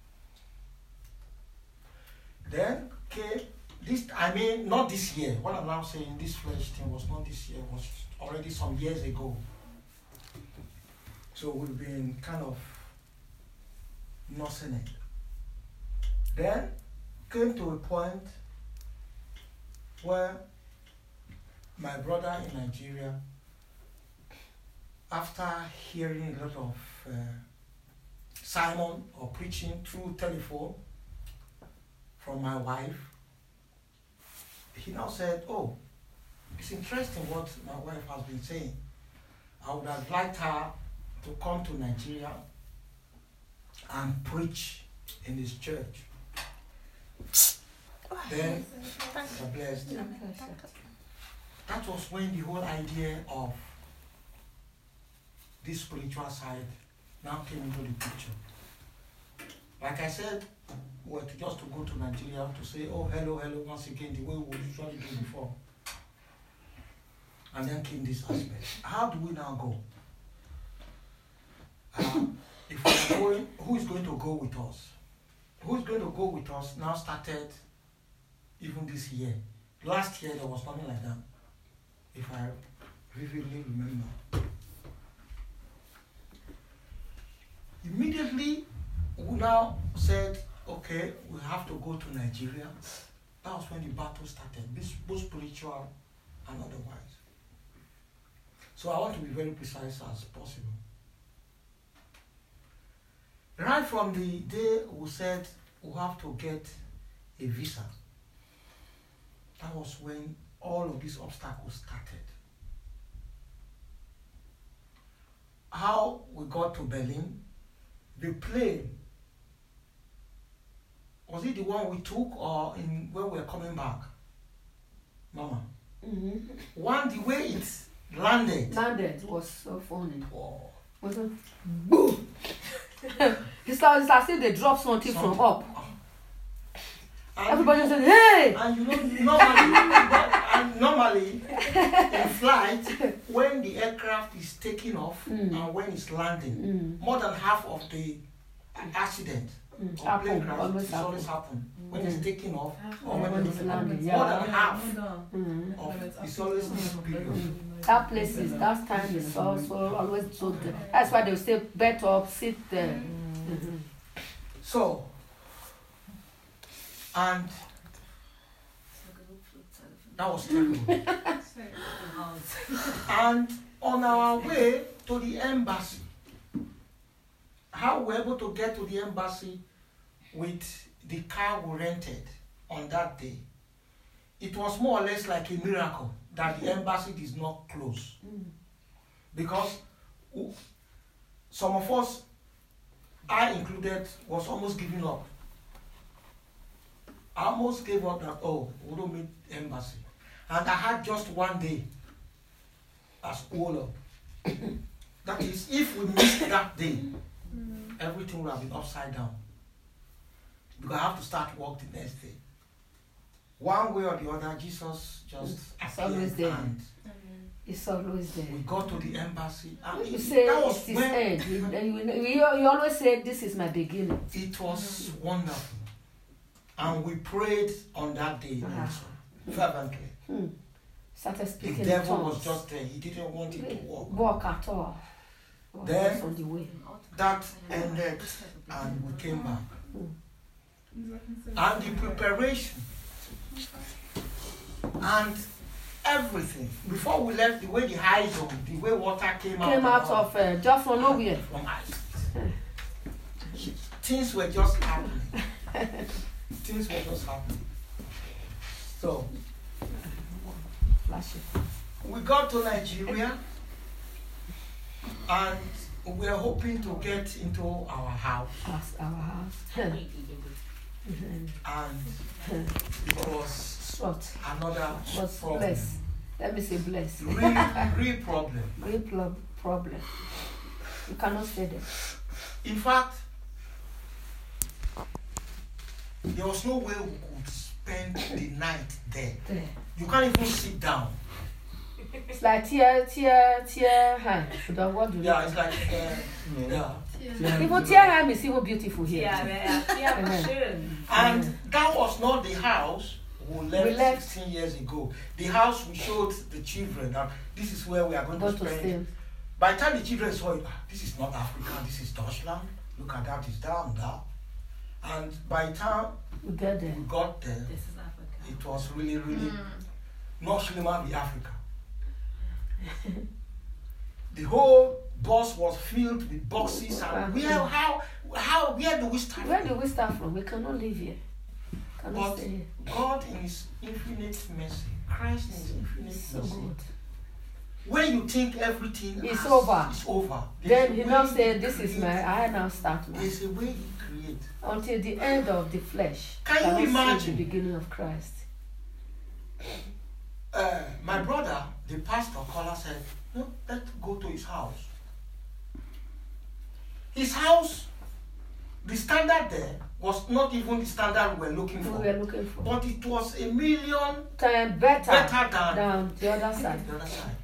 Then came this, I mean, not this year. What I'm now saying, this flesh thing was not this year, it was already some years ago. So we've been kind of nursing it. Then came to a point where my brother in Nigeria, after hearing a lot of sermon or preaching through telephone from my wife, he now said, oh, it's interesting what my wife has been saying. I would have liked her to come to Nigeria and preach in his church. Then, God bless. That was when the whole idea of this spiritual side now came into the picture. Like I said, just to go to Nigeria to say, oh, hello, once again, the way we usually do before. And then came this aspect. How do we now go? If we are going, who is going to go with us? Who is going to go with us now started even this year. Last year there was nothing like that, if I vividly remember. Immediately we now said, okay, we have to go to Nigeria. That was when the battle started, both spiritual and otherwise. So I want to be very precise as possible. Right from the day we said we have to get a visa, that was when all of these obstacles started. How we got to Berlin, the plane, was it the one we took or in when we were coming back? Mama? Mm-hmm. One, the way it landed. Landed was so funny. Oh. Was it? Boom! It's as if they dropped something from up. And everybody said, hey! And normally in flight, when the aircraft is taking off and when it's landing, more than half of the accident of plane crash always happen when it's taking off or when it's landing. More than half of it's always this period. That place is, that time is also always so good. That's why they say better up, sit there. So, and that was terrible. And on our way to the embassy, how we were able to get to the embassy with the car we rented on that day, it was more or less like a miracle that the embassy did not close. Because some of us, I included, was almost giving up. I almost gave up that, oh, we don't meet embassy. And I had just one day as Ola. That is, if we missed that day, everything would have been upside down. Because I have to start work the next day. One way or the other, Jesus just appeared and it's always there. we got to the embassy. And You say that was it's his when end. You always say this is my beginning. it was wonderful. And we prayed on that day also, fervently. Started The speaking in devil tongues. was just there. He didn't want it to work. Walk at all. Then- Was on the way. That ended and we came back. And the preparation and everything. Before we left, the way the high zone, the way water came out of just from nowhere. from ice. Things were just happening. Things were just happening. So Flash it. we got to Nigeria and we were hoping to get into our house. Our house. And it was What? another Was problem. blessed. Let me say blessed. Real problem. Great problem. You cannot stay there. In fact, there was no way we could spend the night there. You can't even sit down. It's like tear hand. What do you Yeah, it's like, yeah. Even tear hand is even beautiful here. And that was not the house we left, left 16 years ago. The house we showed the children that this is where we are going to Go to spend. stay. By the time the children saw it, this is not Africa, this is Deutschland. Look at that, it's down there. And by the time We get there. we got there, This is Africa. it was really not Shilima, the Africa. The whole bus was filled with boxes and where do we start? Where do we start from? We cannot live here. Cannot But stay here. God in His infinite mercy, Christ in His infinite So mercy, good. when you think everything It's over. is over, Then He now say, say, "This is I now start now." There's a way He creates. Until the end of the flesh. Can you cannot see imagine? the beginning of Christ? My brother, the pastor, caller said, "No, let's go to his house." His house, the standard there was not even the standard we were looking We for, were looking for. but it was a million Time better better than than the other side. the other side.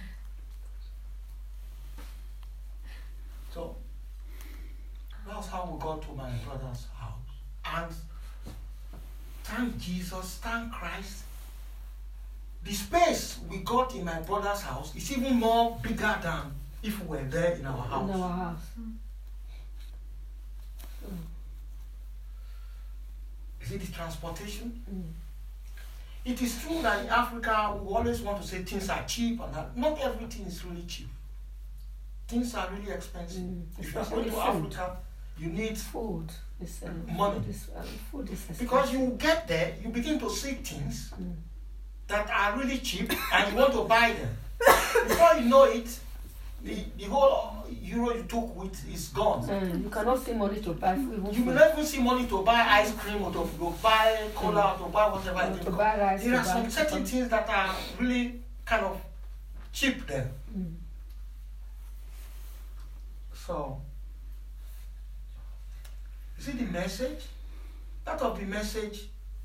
So that's how we got to my brother's house. And thank Jesus, thank Christ. The space we got in my brother's house is even more bigger than if we were there in our house. In our house. You see the transportation? Mm. It is true that in Africa we always want to say things are cheap and that not everything is really cheap. Things are really expensive. If you're going Especially to food. Africa, you need Food is money. Food is expensive. because you get there, you begin to see things Mm. that are really cheap and you want to buy them. Before you know it, the whole euro you took with is gone. You cannot see money to buy food. Even You will food. not even see money to buy ice cream or to go buy cola or to buy whatever. To buy rice. There to are some buy certain chicken. things that are really kind of cheap there. Mm. So, you see the message? That of the message,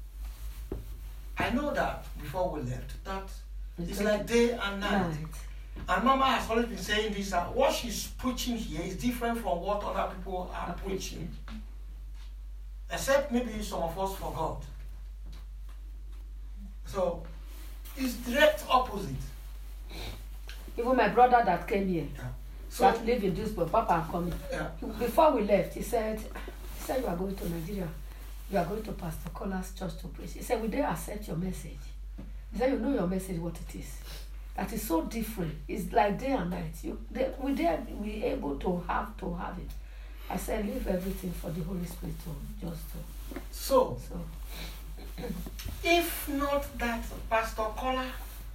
I know that before we left, that it's like day and night. And Mama has always been saying this, that what she's preaching here is different from what other people are preaching. Except maybe some of us forgot. So, it's direct opposite. Even my brother that came here, So, that live in Duisburg, Papa, I'm coming. yeah. Before we left, he said, you are going to Nigeria. You are going to Pastor Collar's church to preach. He said, will they accept your message? He said, you know your message, what it is. That is so different. It's like day and night. We able to have it. I said, leave everything for the Holy Spirit to just to. So, So if not that Pastor Collar,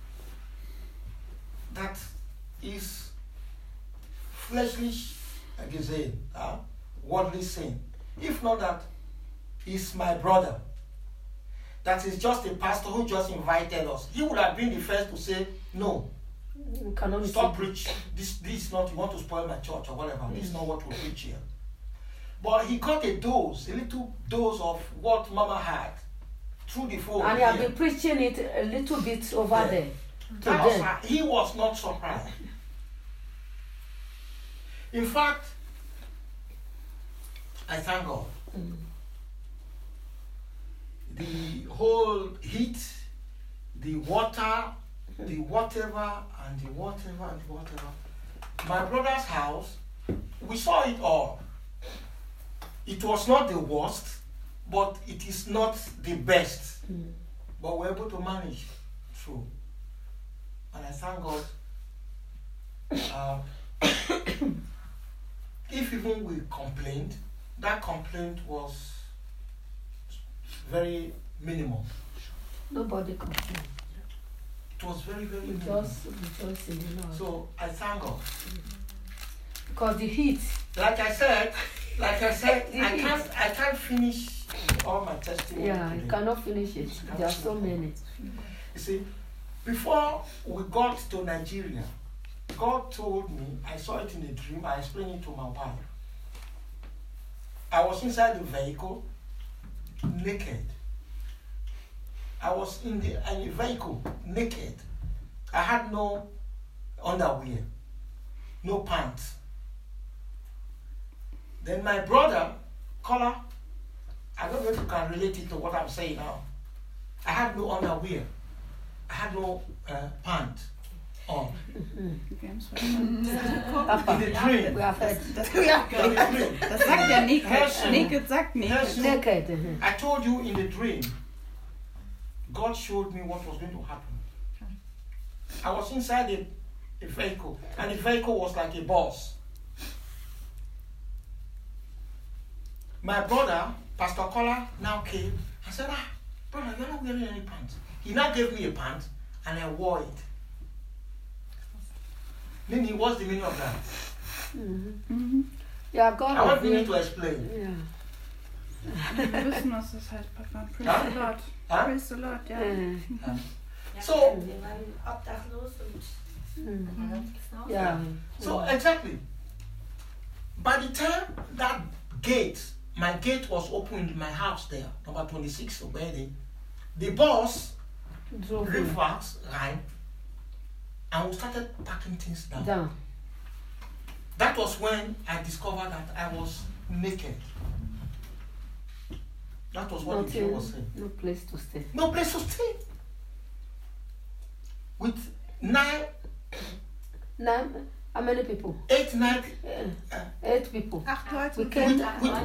that is fleshly, like you say, worldly sin, if not that he's my brother, that is just a pastor who just invited us, he would have been the first to say, no, you can only stop see- preach. This is not, you want to spoil my church or whatever. This is not what we preach here. But he got a little dose of what Mama had through the phone. And he has here. been preaching it a little bit over Yeah. there. That was, them. he was not surprised. In fact, I thank God. Mm. The whole heat, the water, the whatever, and the whatever, and the whatever. My brother's house, we saw it all. It was not the worst, but it is not the best. Mm. But we're able to manage through. And I thank God. If even we complained, that complaint was very minimal. Nobody complained. It was very, very We minimal. just rejoice in the Lord. So I thank God. Because the heat, Like I said, The I can't finish all my testimony yeah, you today. cannot finish it. There are so many. You see, before we got to Nigeria, God told me, I saw it in a dream, I explained it to my wife. I was inside the vehicle, naked. I was in the vehicle, naked. I had no underwear, no pants. Then my brother, Collar, I don't know if you can relate it to what I'm saying now. I had no underwear. I had no pants on. Papa, In the dream. we have heard. In the dream. Das sagt ja naked. Yes. Naked sagt naked. Yes. Naked. I told you in the dream, God showed me what was going to happen. I was inside a vehicle, and the vehicle was like a bus. my brother, Pastor Kola, now came. I said, brother, you're not wearing any pants. He now gave me a pant and I wore it. Meaning, what's the meaning of that? Yeah, God. I want you to explain. Yeah. Wir wissen, was das heißt, Papa. Praise Huh? the Lord. Huh? Praise the Lord, ja. So, wir waren obdachlos und Yeah. so exactly. By the time that gate, my gate was open in my house there, number 26 of Wedding, the boss reversed line and we started packing things down. Down. That was when I discovered that I was naked. That was what the king was saying. No place to stay. No place to stay. With 9, How many people? 8, 9, 8 people. 8 Leute. We with, came.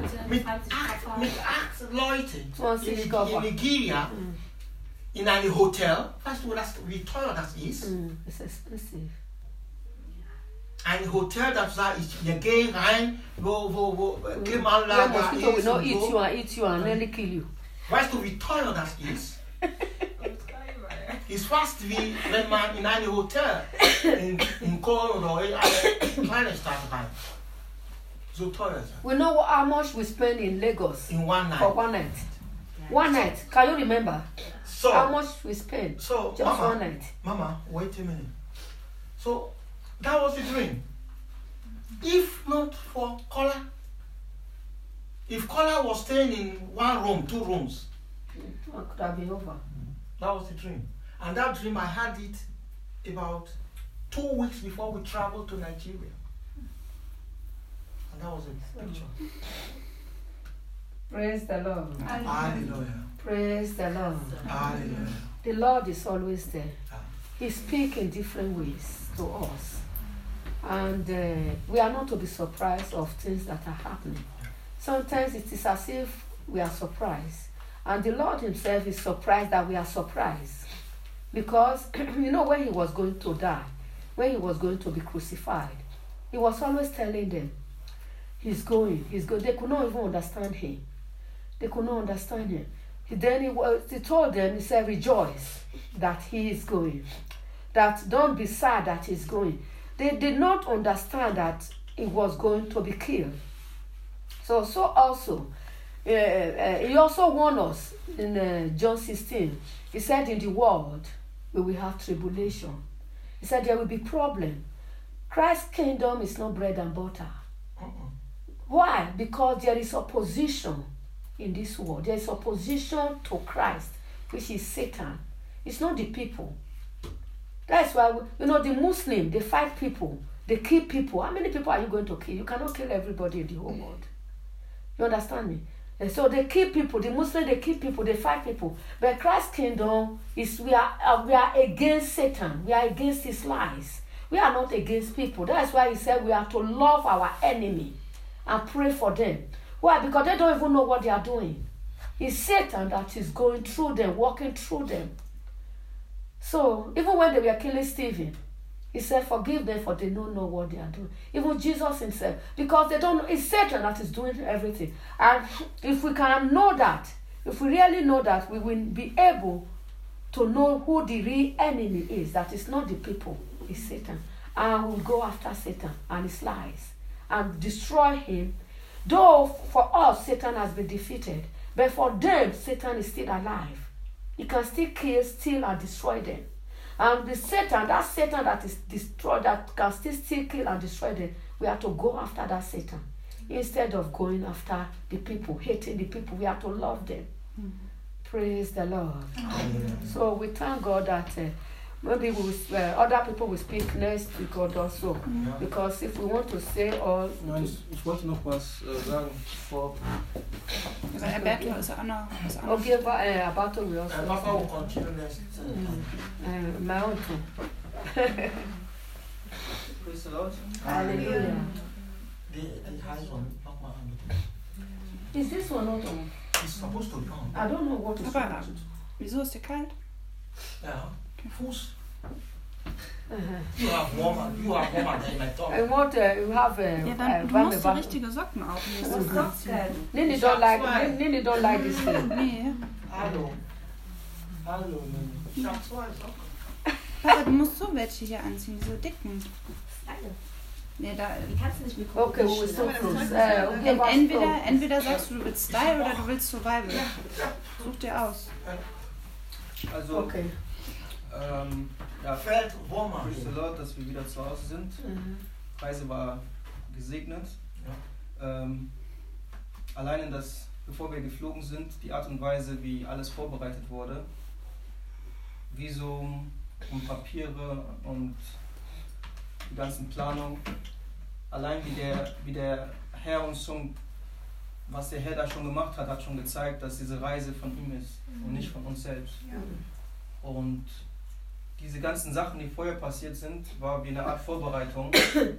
with 8 Leute 20 in cover. Nigeria, in a hotel. First of all, that's the toilet that is. It's expensive. Ein Hotel, das ist, you gehen rein, wo When Klimaanlage mosquito will ist. not und eat so. you and eat you and nearly kill you. Weißt du, wie teuer das ist? Ist fast wie wenn man in ein Hotel in Köln oder in eine kleine Stadt rein. So teuer ist es. We know how much we spend in Lagos In one for night. one night. One night. Can you remember how So, much we spent? so Just one Mama, night. Mama, wait a minute. So, that was the dream. If not for Kola, if Kola was staying in one room, 2 rooms, What could have been over? that was the dream. And that dream, I had it about 2 weeks before we traveled to Nigeria. And that was a picture. Praise the Lord. Hallelujah. Praise the Lord. Hallelujah. The Lord is always there. Ah. He speaks in different ways to us. And we are not to be surprised of things that are happening. Sometimes it is as if we are surprised. And the Lord himself is surprised that we are surprised. Because, you know, when he was going to die, when he was going to be crucified, he was always telling them, he's going. They could not even understand him. They could not understand him. He told them, he said, rejoice that he is going. That don't be sad that he's going. They did not understand that he was going to be killed. So also, he also warned us in John 16. He said, in the world, we will have tribulation. He said, there will be problem. Christ's kingdom is not bread and butter. Why? Because there is opposition in this world. There is opposition to Christ, which is Satan. It's not the people. That's why, the Muslim, they fight people. They kill people. How many people are you going to kill? You cannot kill everybody in the whole world. You understand me? And so they kill people. The Muslims, they kill people. They fight people. But Christ's kingdom is we are against Satan. We are against his lies. We are not against people. That's why he said we are to love our enemy and pray for them. Why? Because they don't even know what they are doing. It's Satan that is going through them, walking through them. So even when they were killing Stephen, he said, forgive them for they don't know what they are doing. Even Jesus himself, because they don't know, it's Satan that is doing everything. And if we can know that, if we really know that, we will be able to know who the real enemy is. That is not the people, it's Satan. And we'll go after Satan and his lies and destroy him. Though for us, Satan has been defeated, but for them, Satan is still alive. He can still kill, steal, and destroy them. And that Satan that is destroyed, that can still kill and destroy them, we have to go after that Satan. Instead of going after the people, hating the people, we have to love them. Mm-hmm. Praise the Lord. So we thank God that maybe other people will speak next week also. Mm-hmm. Because if we want to say all... Ich wollte noch was sagen vor... Alberto ist auch noch was anderes. Okay, Alberto will also... Papa will continue next. My own too. Praise the Lord. Hallelujah. The highs on not my hand. Is this one not on? It's supposed to be on. I don't know what is Aber wieso ist dir kalt? Ja. Fuß. You have warmer than my tongue. I want you have Ja, dann du musst so richtige Socken auch nicht. Nini don't like this thing. Nee. Hallo, Nini. Ich habe 2 Socken. Papa, du musst so welche hier anziehen, diese dicken. Nee, da. Die kannst du nicht mit Okay, we will still fruits. Entweder sagst du willst Style oder du willst Survival. Such dir aus. Also, Okay. Ja, Felt warmer. praise the Lord, dass wir wieder zu Hause sind. Die Reise war gesegnet. Allein bevor wir geflogen sind, die Art und Weise, wie alles vorbereitet wurde, Visum und Papiere und die ganzen Planungen, allein wie der Herr uns schon, was der Herr da schon gemacht hat schon gezeigt, dass diese Reise von ihm ist und nicht von uns selbst. Und diese ganzen Sachen, die vorher passiert sind, war wie eine Art Vorbereitung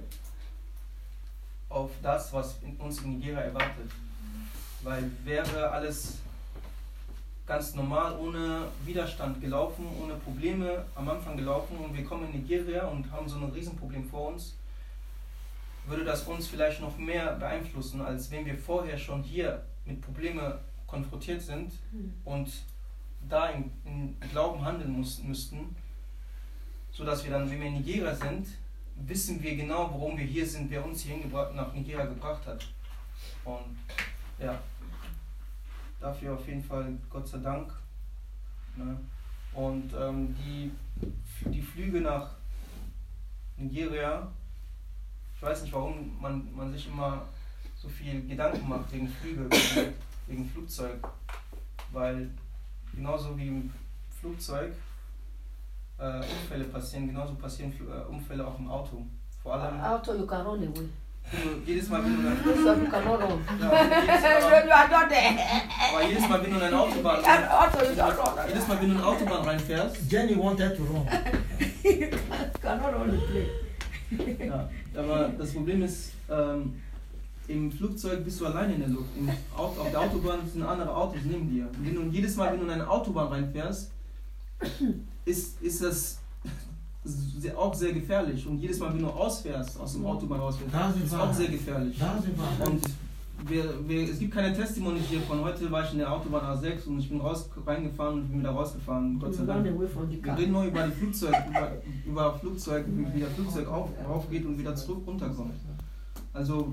auf das, was uns in Nigeria erwartet. Weil wäre alles ganz normal, ohne Widerstand gelaufen, ohne Probleme am Anfang gelaufen und wir kommen in Nigeria und haben so ein Riesenproblem vor uns, würde das uns vielleicht noch mehr beeinflussen, als wenn wir vorher schon hier mit Problemen konfrontiert sind und da in Glauben handeln müssten, sodass wir dann, wenn wir in Nigeria sind, wissen wir genau, warum wir hier sind, wer uns hier nach Nigeria gebracht hat. Und ja, dafür auf jeden Fall Gott sei Dank. Ne? Und die Flüge nach Nigeria, ich weiß nicht, warum man sich immer so viel Gedanken macht wegen Flüge, wegen Flugzeug, weil genauso wie im Flugzeug Unfälle passieren, genauso passieren Unfälle auch im Auto. Vor allem Auto, you can run away. jedes Mal, wenn du So you cannot run. you are not there. aber jedes Mal, wenn du in eine Autobahn jedes Mal, wenn du in eine Autobahn reinfährst, Jenny wanted to run. Cannot run the plane. ja, aber das Problem ist, im Flugzeug bist du alleine in der Luft. Auf der Autobahn sind andere Autos neben dir. Und jedes Mal, wenn du in eine Autobahn reinfährst, ist das auch sehr gefährlich. Und jedes Mal, wenn du ausfährst, aus dem Autobahn rausfährst, ist es auch sehr gefährlich. Und es gibt keine Testimonies hier von heute war ich in der Autobahn A6 und ich bin reingefahren und ich bin wieder rausgefahren. Gott sei Dank. Wir reden nur über die Flugzeug, über Flugzeug, wie der Flugzeug aufgeht und wieder zurück runterkommt. Also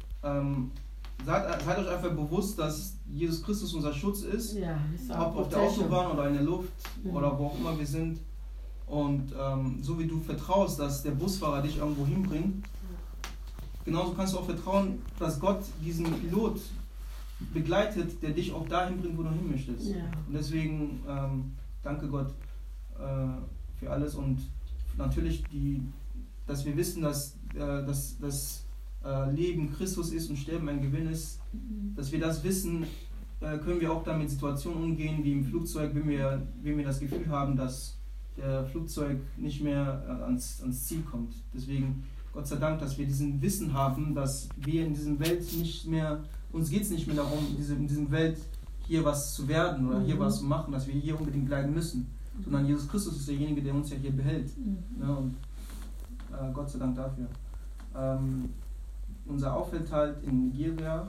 seid euch einfach bewusst, dass Jesus Christus unser Schutz ist, ob auf der Autobahn oder in der Luft oder wo auch immer wir sind. Und so wie du vertraust, dass der Busfahrer dich irgendwo hinbringt, genauso kannst du auch vertrauen, dass Gott diesen Pilot begleitet, der dich auch dahin bringt, wo du hin möchtest. Ja. Und deswegen danke Gott für alles und natürlich, dass wir wissen, dass das Leben Christus ist und Sterben ein Gewinn ist, dass wir das wissen, können wir auch dann mit Situationen umgehen, wie im Flugzeug, wenn wir das Gefühl haben, dass der Flugzeug nicht mehr ans Ziel kommt. Deswegen Gott sei Dank, dass wir diesen Wissen haben, dass wir in diesem Welt nicht mehr, uns geht es nicht mehr darum, in diesem Welt hier was zu werden oder hier was zu machen, dass wir hier unbedingt bleiben müssen, sondern Jesus Christus ist derjenige, der uns ja hier behält. Ja, und Gott sei Dank dafür. Unser Aufenthalt in Nigeria,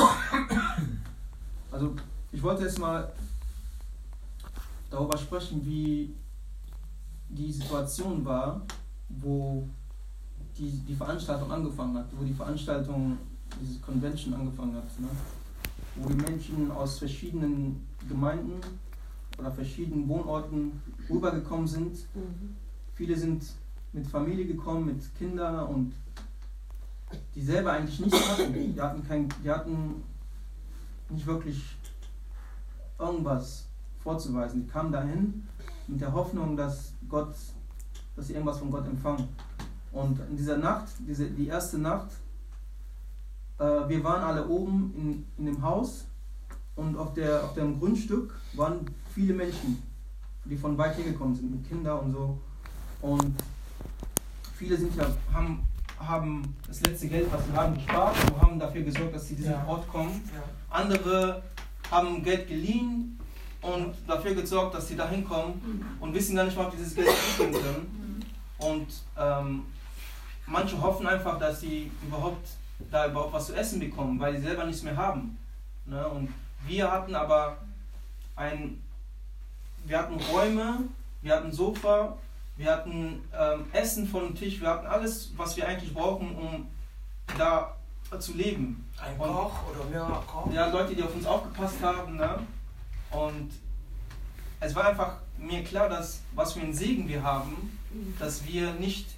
also ich wollte jetzt mal darüber sprechen, wie die Situation war, wo die Veranstaltung angefangen hat, wo die Veranstaltung, diese Convention angefangen hat, ne? Wo die Menschen aus verschiedenen Gemeinden oder verschiedenen Wohnorten rübergekommen sind. Viele sind mit Familie gekommen, mit Kindern und die selber eigentlich nichts hatten. Die hatten nicht wirklich irgendwas vorzuweisen. Die kamen dahin mit der Hoffnung, dass sie irgendwas von Gott empfangen. Und in dieser Nacht, die erste Nacht, wir waren alle oben in dem Haus und auf dem Grundstück waren viele Menschen, die von weit hergekommen sind, mit Kindern und so. Und viele haben das letzte Geld, was sie haben, gespart und haben dafür gesorgt, dass sie diesen Ort kommen. Ja. Andere haben Geld geliehen und dafür gesorgt, dass sie da hinkommen und wissen gar nicht mal, ob sie dieses Geld kriegen können. Und manche hoffen einfach, dass sie überhaupt was zu essen bekommen, weil sie selber nichts mehr haben. Ne? Und wir hatten aber wir hatten Räume, wir hatten Sofa, wir hatten Essen von dem Tisch, wir hatten alles, was wir eigentlich brauchen, um da zu leben. Ein Koch oder mehrere Koch? Ja, Leute, die auf uns aufgepasst haben. Ne? Und es war einfach mir klar, dass was für einen Segen wir haben, dass wir nicht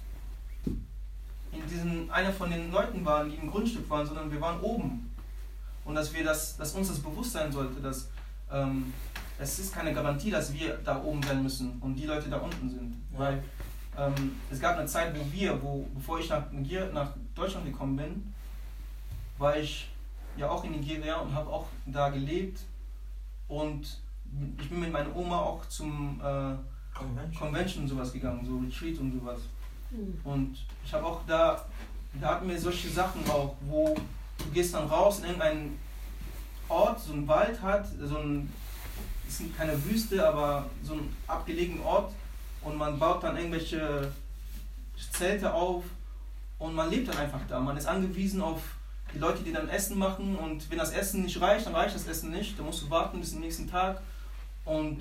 einer von den Leuten waren, die im Grundstück waren, sondern wir waren oben. Und dass uns das bewusst sein sollte, dass es ist keine Garantie, dass wir da oben sein müssen und die Leute da unten sind. Ja. Weil es gab eine Zeit, bevor ich nach Deutschland gekommen bin, war ich ja auch in Nigeria und habe auch da gelebt. Und ich bin mit meiner Oma auch zum Convention und sowas gegangen, so Retreat und sowas. Und ich habe auch da hatten wir solche Sachen auch, wo du gehst dann raus in irgendeinen Ort, so einen Wald hat, es ist keine Wüste, aber so einen abgelegenen Ort und man baut dann irgendwelche Zelte auf und man lebt dann einfach da. Man ist angewiesen auf die Leute, die dann Essen machen und wenn das Essen nicht reicht, dann reicht das Essen nicht, dann musst du warten bis zum nächsten Tag und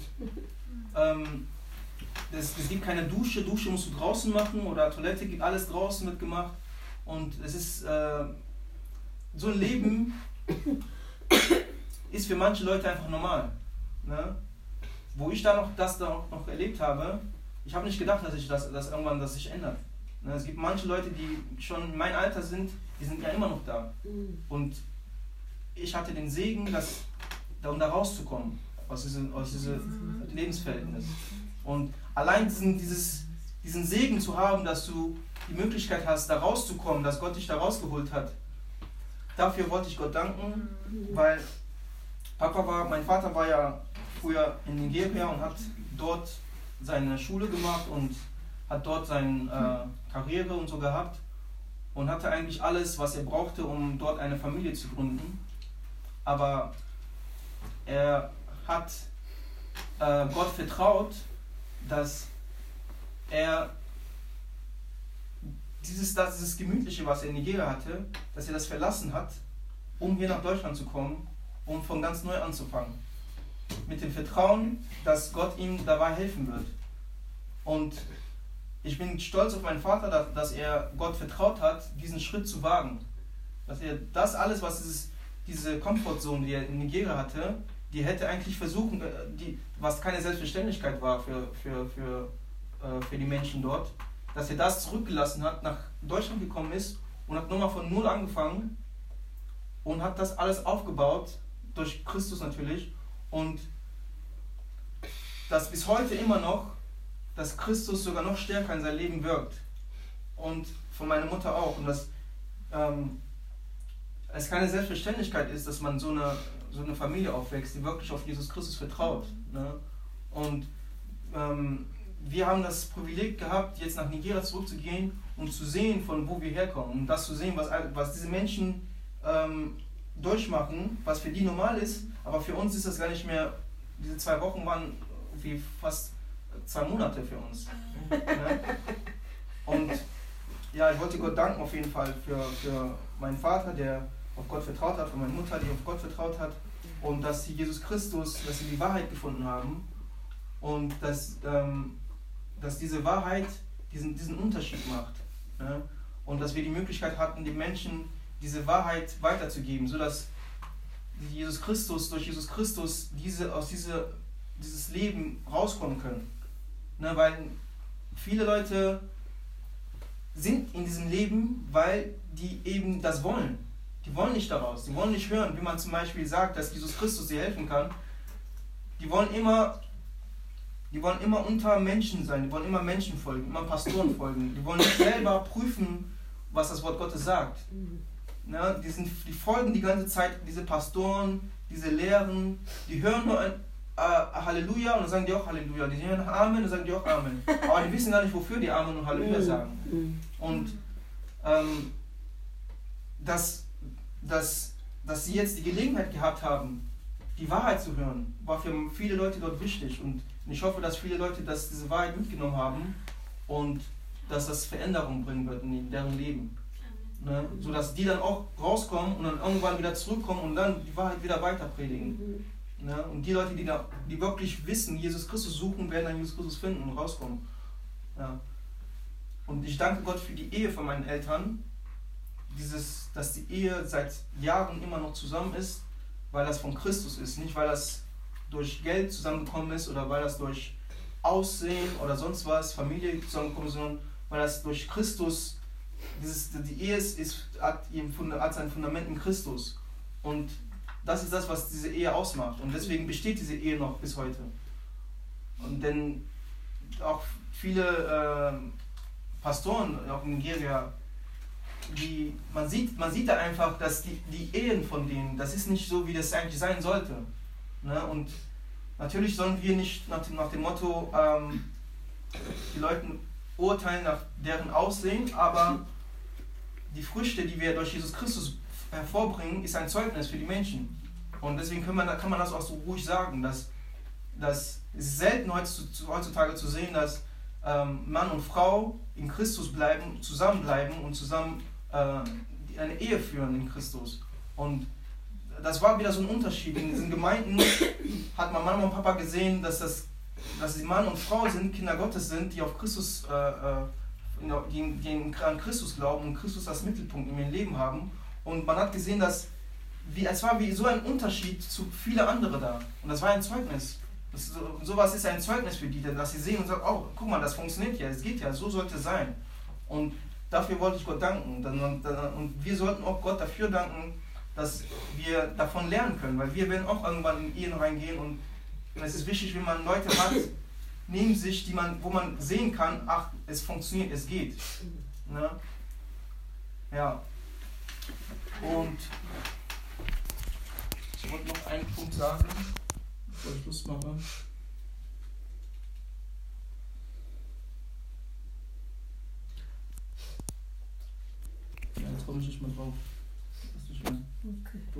es gibt keine Dusche musst du draußen machen oder Toilette, gibt alles draußen wird gemacht und es ist so ein Leben ist für manche Leute einfach normal. Ne? Wo ich das noch erlebt habe, ich habe nicht gedacht, dass irgendwann das sich ändert. Ne? Es gibt manche Leute, die schon in meinem Alter sind, die sind ja immer noch da. Und ich hatte den Segen, um da rauszukommen aus diesem Lebensverhältnis. Und allein diesen Segen zu haben, dass du die Möglichkeit hast, da rauszukommen, dass Gott dich da rausgeholt hat, dafür wollte ich Gott danken, weil mein Vater war ja früher in Nigeria und hat dort seine Schule gemacht und hat dort seine Karriere und so gehabt und hatte eigentlich alles, was er brauchte, um dort eine Familie zu gründen. Aber er hat Gott vertraut, dass er dieses Gemütliche, was er in Nigeria hatte, dass er das verlassen hat, um hier nach Deutschland zu kommen, um von ganz neu anzufangen. Mit dem Vertrauen, dass Gott ihm dabei helfen wird. Und ich bin stolz auf meinen Vater, dass er Gott vertraut hat, diesen Schritt zu wagen. Dass er das alles, diese Comfortzone, die er in Nigeria hatte, die hätte eigentlich versuchen, was keine Selbstverständlichkeit war für die Menschen dort, dass er das zurückgelassen hat, nach Deutschland gekommen ist und hat nochmal von Null angefangen und hat das alles aufgebaut, durch Christus natürlich, und dass bis heute immer noch, dass Christus sogar noch stärker in sein Leben wirkt. Und von meiner Mutter auch. Und dass es keine Selbstverständlichkeit ist, dass man so eine Familie aufwächst, die wirklich auf Jesus Christus vertraut. Ne? Und wir haben das Privileg gehabt, jetzt nach Nigeria zurückzugehen und zu sehen, von wo wir herkommen. Und das zu sehen, was diese Menschen durchmachen, was für die normal ist, aber für uns ist das gar nicht mehr, diese 2 Wochen waren wie fast 2 Monate für uns. Ne? Und ja, ich wollte Gott danken auf jeden Fall für meinen Vater, der auf Gott vertraut hat, für meine Mutter, die auf Gott vertraut hat, und dass sie Jesus Christus, dass sie die Wahrheit gefunden haben und dass diese Wahrheit diesen Unterschied macht. Ne? Und dass wir die Möglichkeit hatten, den Menschen diese Wahrheit weiterzugeben, sodass Jesus Christus, durch Jesus Christus aus dieses Leben rauskommen können. Ne? Weil viele Leute sind in diesem Leben, weil die eben das wollen. Die wollen nicht daraus, die wollen nicht hören, wie man zum Beispiel sagt, dass Jesus Christus dir helfen kann. Die wollen immer unter Menschen sein, die wollen immer Menschen folgen, immer Pastoren folgen. Die wollen nicht selber prüfen, was das Wort Gottes sagt. Ne? Die folgen die ganze Zeit, diese Pastoren, diese Lehren, die hören nur ein Halleluja und dann sagen die auch Halleluja. Die hören Amen und dann sagen die auch Amen. Aber die wissen gar nicht, wofür die Amen und Halleluja sagen. Und dass sie jetzt die Gelegenheit gehabt haben, die Wahrheit zu hören, war für viele Leute dort wichtig. Und ich hoffe, dass viele Leute diese Wahrheit mitgenommen haben und dass das Veränderung bringen wird in deren Leben. Ne? Sodass die dann auch rauskommen und dann irgendwann wieder zurückkommen und dann die Wahrheit wieder weiter predigen. Ne? Und die Leute, die wirklich wissen, Jesus Christus suchen, werden dann Jesus Christus finden und rauskommen. Ja. Und ich danke Gott für die Ehe von meinen Eltern, dass die Ehe seit Jahren immer noch zusammen ist, weil das von Christus ist, nicht weil das durch Geld zusammengekommen ist oder weil das durch Aussehen oder sonst was, Familie zusammengekommen ist, sondern weil das durch Christus, die Ehe hat sein Fundament in Christus. Und das ist das, was diese Ehe ausmacht. Und deswegen besteht diese Ehe noch bis heute. Und denn auch viele Pastoren, auch in Nigeria, man sieht da einfach, dass die Ehen von denen, das ist nicht so, wie das eigentlich sein sollte. Ne? Und natürlich sollen wir nicht nach dem Motto die Leute urteilen nach deren Aussehen, aber die Früchte, die wir durch Jesus Christus hervorbringen, ist ein Zeugnis für die Menschen. Und deswegen kann man das auch so ruhig sagen, dass es ist selten heutzutage zu sehen, dass Mann und Frau in Christus zusammenbleiben und zusammen eine Ehe führen in Christus. Und das war wieder so ein Unterschied. In diesen Gemeinden hat man Mama und Papa gesehen, dass sie Mann und Frau sind, Kinder Gottes sind, die auf Christus, die an Christus glauben und Christus als Mittelpunkt in ihrem Leben haben. Und man hat gesehen, es war wie so ein Unterschied zu vielen anderen da. Und das war ein Zeugnis. Sowas ist ein Zeugnis für die, dass sie sehen und sagen, oh, guck mal, das funktioniert ja, es geht ja, so sollte es sein. Und dafür wollte ich Gott danken. Und wir sollten auch Gott dafür danken, dass wir davon lernen können, weil wir werden auch irgendwann in Ehen reingehen und es ist wichtig, wenn man Leute hat neben sich, wo man sehen kann, ach, es funktioniert, es geht. Ne? Ja. Und ich wollte noch einen Punkt sagen, bevor ich Schluss mache. Ja, jetzt komme ich nicht mehr drauf. Okay.